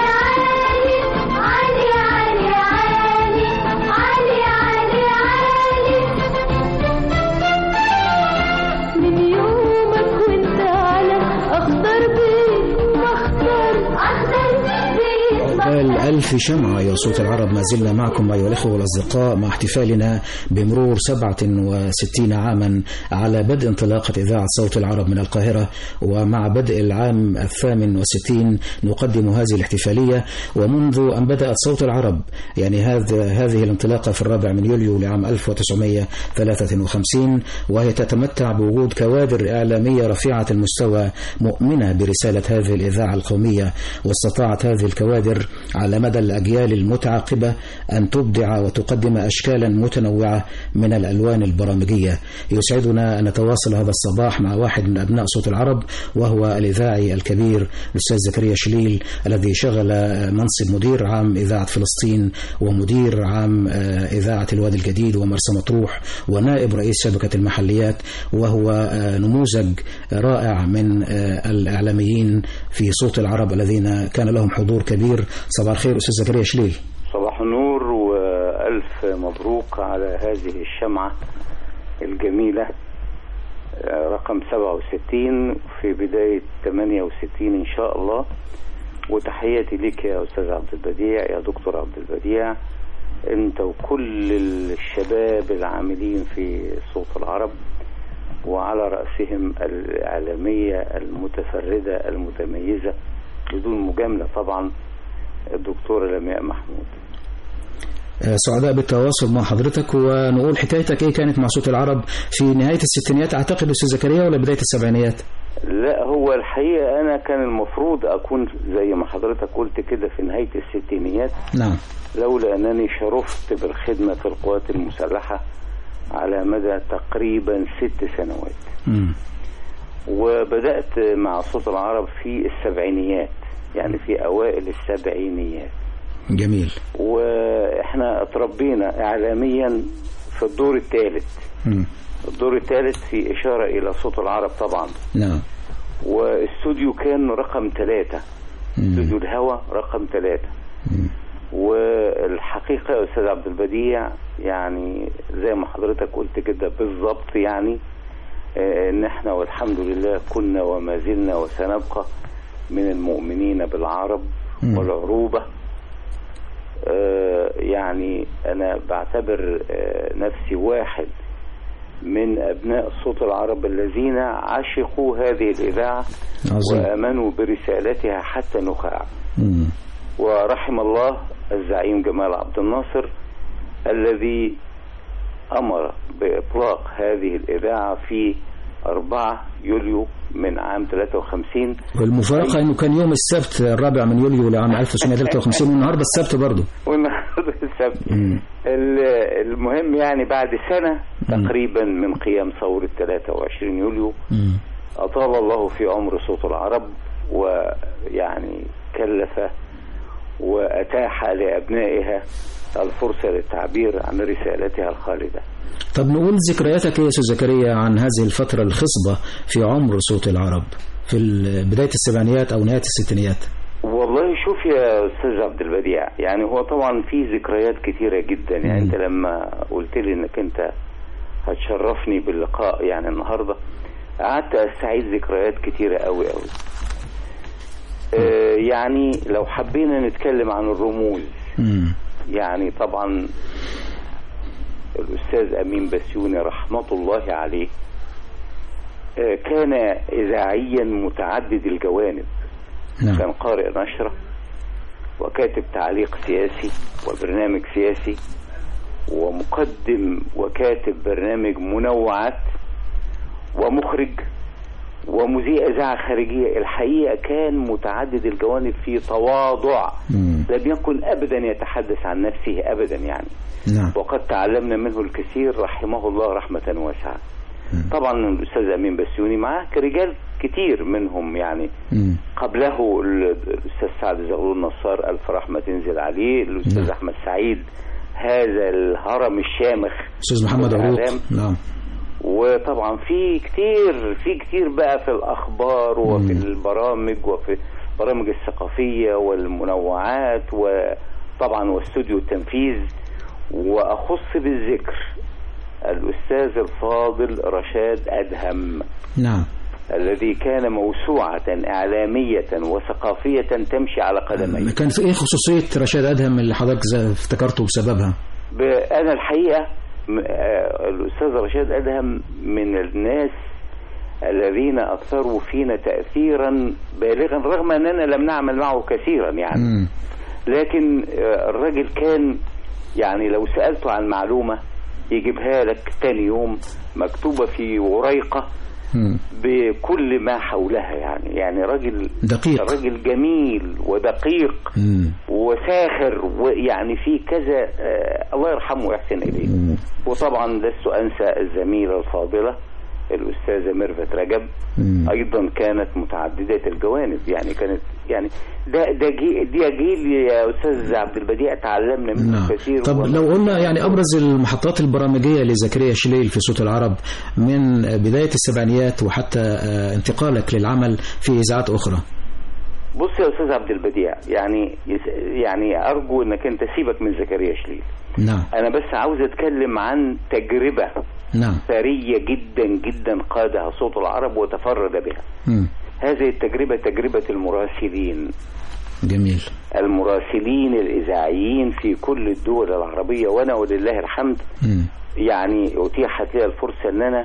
عالي عالي عالي عالي عالي عالي. من يومك وانت على أخضر بيت مخضر أخضر بيت عقبال ألف شمعة يا صوت العرب، ما زلنا معكم أيها الأخوة والأصدقاء مع احتفالنا بمرور 67 عاما على بدء انطلاقة إذاعة صوت العرب من القاهرة، ومع بدء العام 68 نقدم هذه الاحتفالية. ومنذ أن بدأت صوت العرب يعني هذه الانطلاقة في 4 يوليو لعام 1953، وهي تتمتع بوجود كوادر إعلامية رفيعة المستوى مؤمنة برسالة هذه الإذاعة القومية، واستطاعت هذه الكوادر على مدى الأجيال المتعاقبة أن تبدع وتقدم أشكالا متنوعة من الألوان البرامجية. يسعدنا أن نتواصل هذا الصباح مع واحد من أبناء صوت العرب، وهو الإذاعي الكبير الأستاذ زكريا شليل، الذي شغل منصب مدير عام إذاعة فلسطين ومدير عام إذاعة الوادي الجديد ومرسى مطروح ونائب رئيس شبكة المحليات، وهو نموذج رائع من الإعلاميين في صوت العرب الذين كان لهم حضور كبير. صباح الخير أستاذ زكريا شليل. صباح النور وألف مبروك على هذه الشمعة الجميلة رقم 67 في بداية 68 إن شاء الله. وتحياتي لك يا أستاذ عبد البديع، يا دكتور عبد البديع، أنت وكل الشباب العاملين في صوت العرب، وعلى رأسهم الإعلامية المتفردة المتميزة بدون مجاملة طبعا الدكتورة لمياء محمود. سعداء بالتواصل مع حضرتك، ونقول حكايتك ايه كانت مع صوت العرب في نهاية الستينيات اعتقد أستاذ زكريا ولا بداية السبعينيات؟ لا، هو الحقيقة أنا كان المفروض أكون زي ما حضرتك قلت كده في نهاية الستينيات. نعم. لولا أنني شرفت بالخدمة في القوات المسلحة على مدى تقريبا 6 سنوات. وبدأت مع صوت العرب في السبعينيات، يعني في أوائل السبعينيات. جميل. وإحنا اتربينا إعلاميا في الدور الثالث. الدور الثالث في إشارة إلى صوت العرب طبعا. نعم. واستوديو كان رقم 3، استوديو الهوى رقم 3. والحقيقة يا أستاذ عبد البديع يعني زي ما حضرتك قلت كده بالضبط، يعني إن إحنا والحمد لله كنا وما زلنا وسنبقى من المؤمنين بالعرب والعروبة يعني أنا بعتبر نفسي واحد من أبناء صوت العرب الذين عشقوا هذه الإذاعة وآمنوا برسالتها حتى النخاع. ورحم الله الزعيم جمال عبد الناصر الذي أمر بإطلاق هذه الإذاعة في 4 يوليو من عام 53. والمفارقة أنه كان يوم السبت 4 من يوليو لعام 1953 والنهاردة السبت برضه. والنهاردة السبت. المهم يعني بعد سنة تقريبا من قيام ثورة 23 يوليو أطال الله في عمر صوت العرب، ويعني كلف وأتاح لأبنائها الفرصة للتعبير عن رسالتها الخالدة. طب نقول ذكرياتك يا أستاذ زكريا عن هذه الفترة الخصبة في عمر صوت العرب في بداية السبعينيات أو نهاية الستينيات. والله شوف يا أستاذ عبد البديع، يعني هو طبعا في ذكريات كثيرة جدا. يعني أنت لما قلت لي أنك أنت هتشرفني باللقاء يعني النهاردة، قعدت أستعيد ذكريات كثيرة قوي قوي. يعني لو حبينا نتكلم عن الرموز، يعني طبعا الأستاذ أمين بسيوني رحمة الله عليه كان إذاعيا متعدد الجوانب. كان قارئ نشرة وكاتب تعليق سياسي وبرنامج سياسي ومقدم وكاتب برنامج منوعات ومخرج ومذيع إذاعة خارجية. الحقيقة كان متعدد الجوانب في تواضع، لم يكن أبدا يتحدث عن نفسه أبدا يعني. وقد تعلمنا منه الكثير رحمه الله رحمة واسعة. طبعا الأستاذ أمين بسيوني معه رجال كتير منهم يعني قبله الأستاذ سعد زغلول نصار ألف رحمة تنزل عليه، الأستاذ أحمد سعيد هذا الهرم الشامخ، أستاذ محمد عروق. نعم. وطبعا في كتير بقى في الأخبار وفي البرامج وفي البرامج الثقافية والمنوعات وطبعا واستوديو التنفيذ. وأخص بالذكر الأستاذ الفاضل رشاد أدهم. نعم. الذي كان موسوعة إعلامية وثقافية تمشي على قدمين. كان في إيه خصوصية رشاد أدهم اللي حضرتك افتكرته بسببها؟ أنا الحقيقة الأستاذ رشاد أدهم من الناس الذين أثروا فينا تأثيرا بالغا، رغم أننا لم نعمل معه كثيرا يعني. لكن الرجل كان يعني لو سألته عن معلومة يجيبها لك تاني يوم مكتوبة في وريقة بكل ما حولها يعني راجل دقيق، راجل جميل ودقيق وساخر، ويعني في كذا الله يرحمه ويحسن إليه. وطبعا لست أنسى الزميلة الفاضلة الأستاذة ميرفت رجب، أيضا كانت متعددة الجوانب. يعني كانت يعني ده جيل يا أستاذ عبد البديع تعلمنا منه كثير. طب لو قلنا يعني أبرز المحطات البرامجية لزكريا شليل في صوت العرب من بداية السبعينيات وحتى انتقالك للعمل في إذاعات أخرى. بص يا أستاذ عبد البديع، يعني أرجو أنك أنت سيبك من زكريا شليل. نعم. أنا بس عاوز أتكلم عن تجربة ثرية جدا جدا قادها صوت العرب وتفرد بها. هذه التجربة تجربة المراسلين. جميل. المراسلين الإذاعيين في كل الدول العربية، وأنا ولله الحمد يعني أتيحت لي الفرصة أن أنا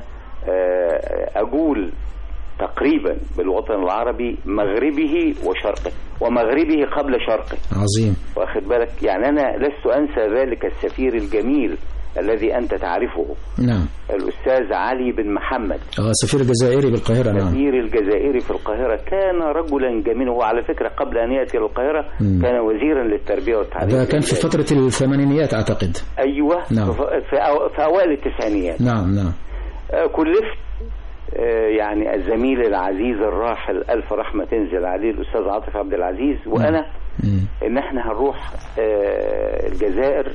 أقول تقريبا بالوطن العربي مغربه وشرقه، ومغربه قبل شرقه. عظيم. واخد بالك؟ يعني أنا لست أنسى ذلك السفير الجميل الذي أنت تعرفه. نعم. الأستاذ علي بن محمد، سفير الجزائري بالقاهرة. نعم. سفير الجزائري في القاهرة، كان رجلا جميلا. هو على فكرة قبل أن يأتي للقاهرة كان وزيرا للتربية والتعليم. ده كان في فترة الثمانينيات أعتقد. أيوة. نعم. في أوائل التسعينيات. نعم. كلفت يعني الزميل العزيز الراحل ألف رحمة تنزل عليه الأستاذ عاطف عبد العزيز وأنا إن احنا هنروح الجزائر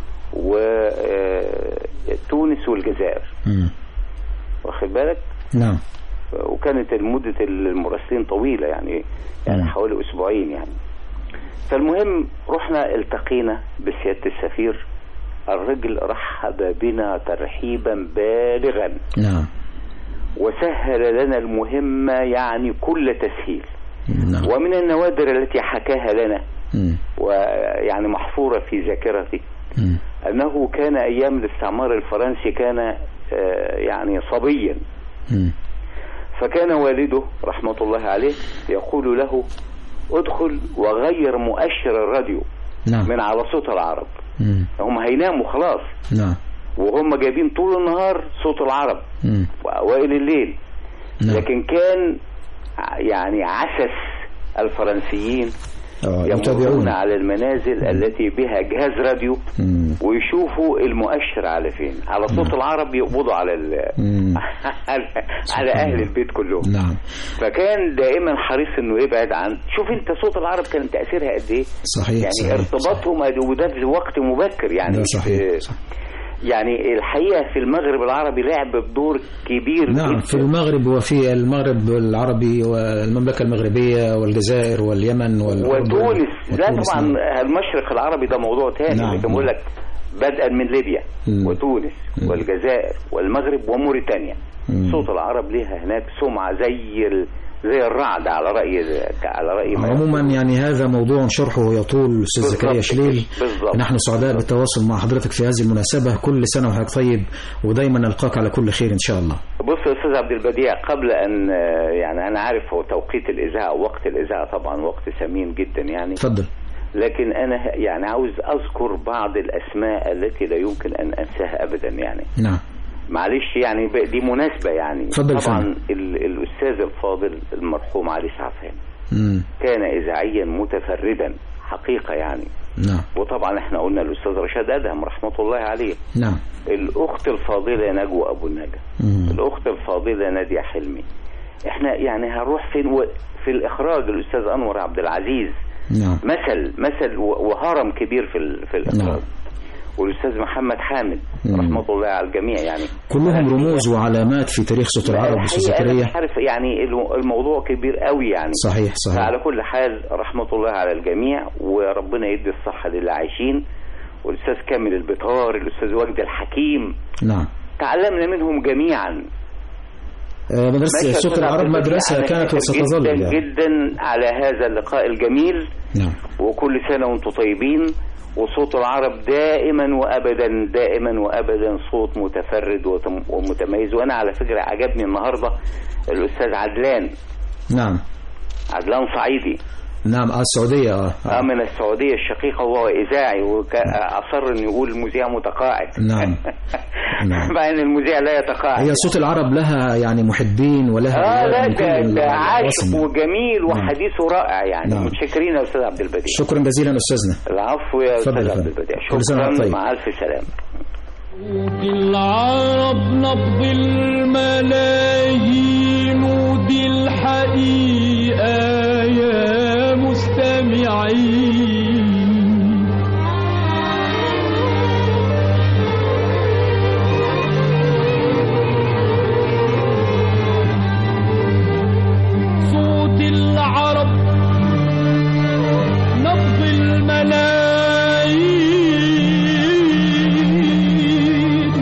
وتونس والجزائر. واخد بالك؟ نعم. وكانت مدة المراسلين طويلة يعني حوالي أسبوعين يعني. فالمهم رحنا التقينا بسيادة السفير، الرجل رحب بنا ترحيبا بالغا. نعم. وسهل لنا المهمة يعني كل تسهيل. نعم. ومن النوادر التي حكاها لنا ويعني محفورة في ذاكرتي أنه كان أيام الاستعمار الفرنسي كان يعني صبيا، فكان والده رحمة الله عليه يقول له ادخل وغير مؤشر الراديو من على صوت العرب. هم هيناموا خلاص، وهم جايبين طول النهار صوت العرب وأوائل الليل، لكن كان يعني عسس الفرنسيين يمرون على المنازل التي بها جهاز راديو ويشوفوا المؤشر على فين، على صوت العرب يقبضوا على على أهل البيت كلهم. فكان دائما حريص انه يبعد عن، شوف انت صوت العرب كان تأثيرها قد ايه. صحيح. يعني ارتباطهم وده في وقت مبكر يعني. صحيح. يعني الحقيقة في المغرب العربي لعب بدور كبير جدا. في المغرب وفي المغرب العربي والمملكة المغربية والجزائر واليمن وتونس. لا طبعا المشرق العربي ده موضوع تاني، لكن بقول لك بدءا من ليبيا وتونس والجزائر والمغرب وموريتانيا. صوت العرب ليها هناك سمعة زي الرعد على رأي عموما يعني هذا موضوع شرحه يطول. أستاذ زكريا شليل، نحن سعداء بالتواصل مع حضرتك في هذه المناسبة. كل سنة وحضرتك طيب، ودايما نلقاك على كل خير إن شاء الله. بص يا أستاذ عبد البديع، قبل أن يعني أنا عارف هو توقيت الإذاعة ووقت الإذاعة طبعا وقت ثمين جدا يعني. اتفضل. لكن أنا يعني عاوز أذكر بعض الأسماء التي لا يمكن أن أنساها أبدا يعني. نعم. معلش يعني دي مناسبة يعني. طبعا الأستاذ الفاضل المرحوم علي سعفان كان إذاعيا متفردا حقيقة يعني. نعم. وطبعا احنا قلنا الأستاذ رشاد أدهم رحمة الله عليه. نعم. الأخت الفاضلة نجوى أبو النجا، الأخت الفاضلة نادية حلمي. احنا يعني هنروح فين؟ في الإخراج الأستاذ أنور عبد العزيز. نعم. مثل وهرم كبير في الإخراج. نعم. والأستاذ محمد حامد رحمة الله على الجميع يعني. كلهم رموز وعلامات في تاريخ صوت العرب. أستاذ زكريا عارف يعني الموضوع كبير قوي يعني. صحيح. على كل حال رحمة الله على الجميع، وربنا يدي الصحة للي عايشين. والأستاذ كامل البطار، الأستاذ وجد الحكيم. نعم. تعلمنا منهم جميعا. مدرسة صوت العرب مدرسة كانت وستظل جدا جدا على هذا اللقاء الجميل. نعم. وكل سنة وانتم طيبين. وصوت العرب دائما وابدا صوت متفرد ومتميز. وانا على فكرة عجبني النهاردة الاستاذ عدلان. نعم. عدلان صعيدي. نعم. السعودية. من السعودية الشقيقة، وهو إذاعي، وأصر أن يقول المذيع متقاعد. نعم. مع أن المذيع لا يتقاعد. هي صوت العرب لها يعني محبين ولها لا ده عاشق وجميل وحديثه رائع يعني. متشكرين يا أستاذ عبد البديع. شكرا جزيلا أستاذنا. العفو يا أستاذ عبد البديع. شكرا. مع ألف سلام. العرب نبض الملايين ودي الحقيقة يا مستمعين. صوت العرب نبض الملايين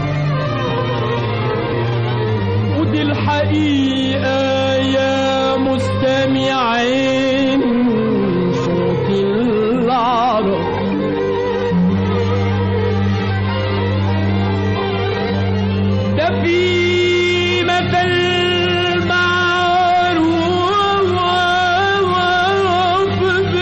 ودي الحقيقة يا مستمعين. صوت العرب ده في مثل معروف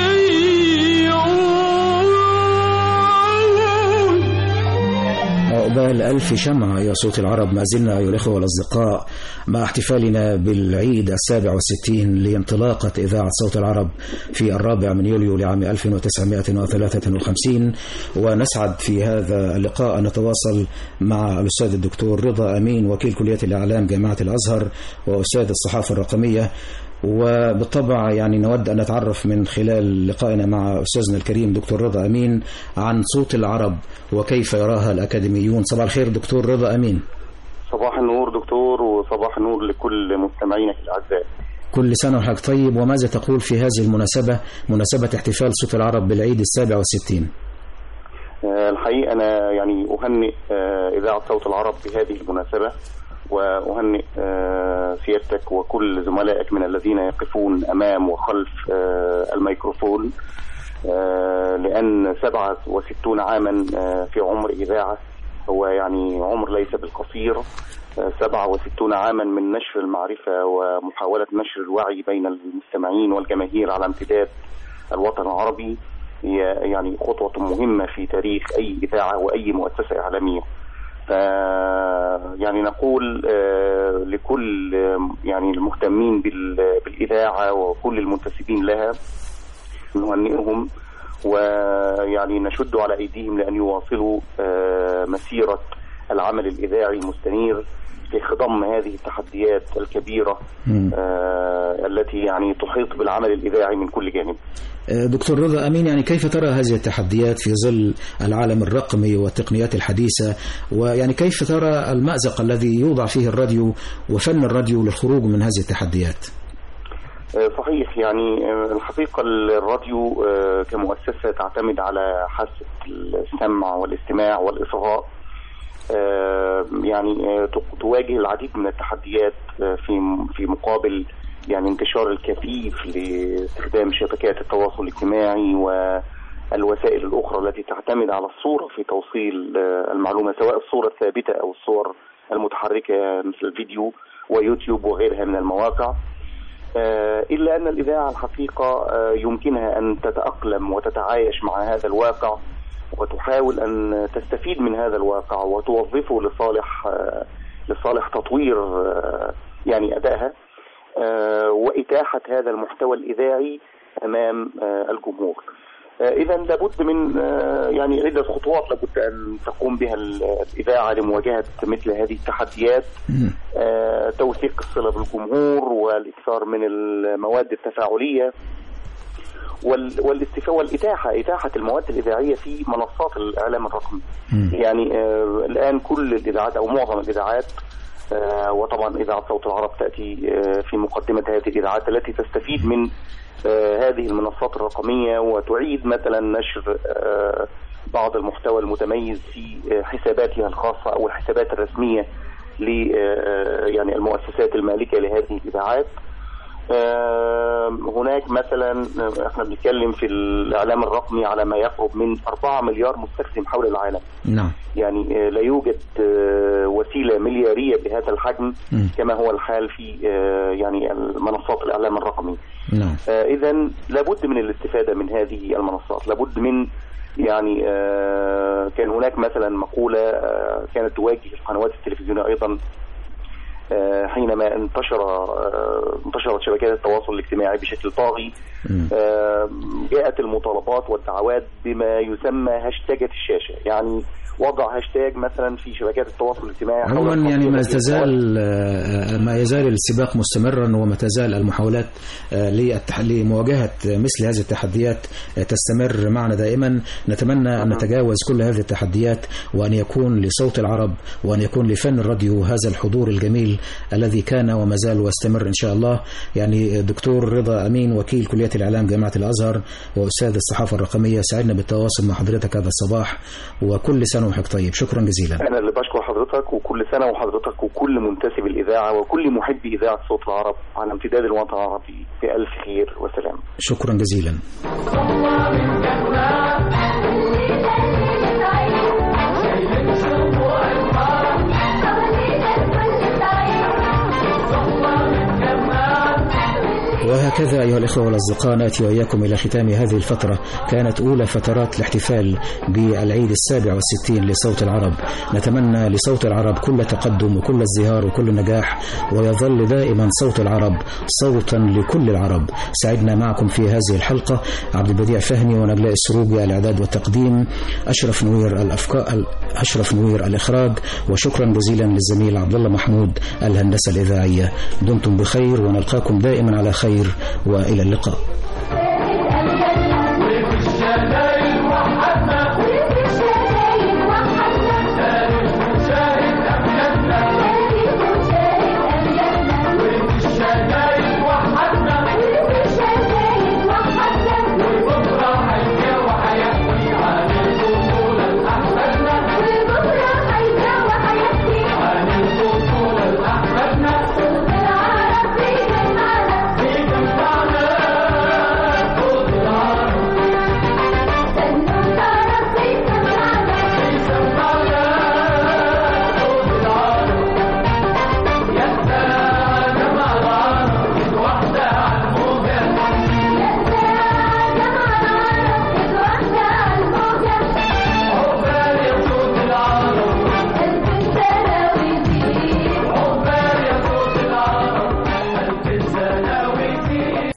بيقول. عقبال ألف شمعة يا صوت العرب. ما زلنا أيها الأخوة والأصدقاء مع احتفالنا بالعيد 67 لانطلاقة إذاعة صوت العرب في 4 يوليو لعام 1953. ونسعد في هذا اللقاء أن نتواصل مع الأستاذ الدكتور رضا أمين، وكيل كلية الإعلام جامعة الأزهر وأستاذ الصحافة الرقمية. وبالطبع يعني نود أن نتعرف من خلال لقائنا مع أستاذنا الكريم دكتور رضا أمين عن صوت العرب وكيف يراها الأكاديميون. صباح الخير دكتور رضا أمين. صباح النور دكتور، وصباح النور لكل مستمعينك الأعزاء. كل سنة وحضرتك طيب. وماذا تقول في هذه المناسبة، مناسبة احتفال صوت العرب بالعيد 67؟ الحقيقة أنا يعني أهنئ إذاعة صوت العرب بهذه المناسبة، وأهنئ سيادتك وكل زملائك من الذين يقفون أمام وخلف الميكروفون لأن 67 عاما في عمر إذاعة هو يعني عمر ليس بالقصير. 67 عاما من نشر المعرفة ومحاولة نشر الوعي بين المستمعين والجماهير على امتداد الوطن العربي هي يعني خطوة مهمة في تاريخ أي إذاعة وأي مؤسسة إعلامية. يعني نقول لكل يعني المهتمين بالإذاعة وكل المنتسبين لها نهنئهم، ويعني نشد على أيديهم لأن يواصلوا مسيرة العمل الإذاعي المستنير في خضم هذه التحديات الكبيرة التي يعني تحيط بالعمل الإذاعي من كل جانب. دكتور رضا أمين، يعني كيف ترى هذه التحديات في ظل العالم الرقمي والتقنيات الحديثة، ويعني كيف ترى المأزق الذي يوضع فيه الراديو وفن الراديو للخروج من هذه التحديات؟ صحيح، يعني الحقيقة الراديو كمؤسسة تعتمد على حاسة السمع والاستماع والإصغاء، يعني تواجه العديد من التحديات في مقابل يعني انتشار الكثيف لاستخدام شبكات التواصل الاجتماعي والوسائل الأخرى التي تعتمد على الصورة في توصيل المعلومة، سواء الصورة الثابتة أو الصور المتحركة مثل الفيديو ويوتيوب وغيرها من المواقع. إلا أن الإذاعة الحقيقة يمكنها أن تتأقلم وتتعايش مع هذا الواقع وتحاول أن تستفيد من هذا الواقع وتوظفه لصالح تطوير يعني أدائها وإتاحة هذا المحتوى الإذاعي أمام الجمهور. إذا لابد من يعني عدة خطوات لابد أن تقوم بها الإذاعة لمواجهة مثل هذه التحديات. توثيق الصلة بالجمهور والإكثار من المواد التفاعلية إتاحة المواد الإذاعية في منصات الإعلام الرقمي. يعني الآن كل الإذاعات أو معظم الإذاعات وطبعا إذاعة صوت العرب تأتي في مقدمة هذه الإذاعات التي تستفيد من هذه المنصات الرقمية وتعيد مثلا نشر بعض المحتوى المتميز في حساباتها الخاصة أو الحسابات الرسمية ل يعني المؤسسات المالكة لهذه الإذاعات. هناك مثلا احنا بنتكلم في الإعلام الرقمي على ما يقرب من 4 مليار مستخدم حول العالم. نعم. يعني لا يوجد وسيلة مليارية بهذا الحجم كما هو الحال في يعني منصات الإعلام الرقمي. نعم. إذا لابد من الاستفادة من هذه المنصات، لابد من يعني كان هناك مثلا مقولة كانت تواجه القنوات التلفزيونية أيضا حينما انتشرت شبكات التواصل الاجتماعي بشكل طاغي. جاءت المطالبات والدعوات بما يسمى هاشتاجات الشاشة، يعني وضع هاشتاج مثلا في شبكات التواصل الاجتماعي. عموما يعني ما يزال السباق مستمرا وما تزال المحاولات لمواجهة مثل هذه التحديات تستمر معنا دائما. نتمنى أن نتجاوز كل هذه التحديات وأن يكون لصوت العرب وأن يكون لفن الراديو هذا الحضور الجميل الذي كان وما زال واستمر إن شاء الله. يعني دكتور رضا أمين وكيل كلية الإعلام جامعة الأزهر وأستاذ الصحافة الرقمية، سعدنا بالتواصل مع حضرتك هذا الصباح، وكل سنة وحضرتك طيب. شكرا جزيلا. أنا اللي بشكر حضرتك وكل سنة وحضرتك وكل منتسب الإذاعة وكل محبي إذاعة صوت العرب على امتداد الوطن العربي بألف خير وسلام. شكرا جزيلا. وهكذا أيها الإخوة والأصدقاء نأتي وإياكم إلى ختام هذه الفترة. كانت أولى فترات الاحتفال بالعيد 67 لصوت العرب. نتمنى لصوت العرب كل تقدم وكل ازدهار وكل نجاح، ويظل دائما صوت العرب صوتا لكل العرب. سعدنا معكم في هذه الحلقة عبد البديع فهمي ونجلاء السروجي الإعداد والتقديم، أشرف نوير الإخراج، وشكرا جزيلا للزميل عبد الله محمود الهندسة الإذاعية. دمتم بخير ونلقاكم دائما على خير وإلى اللقاء.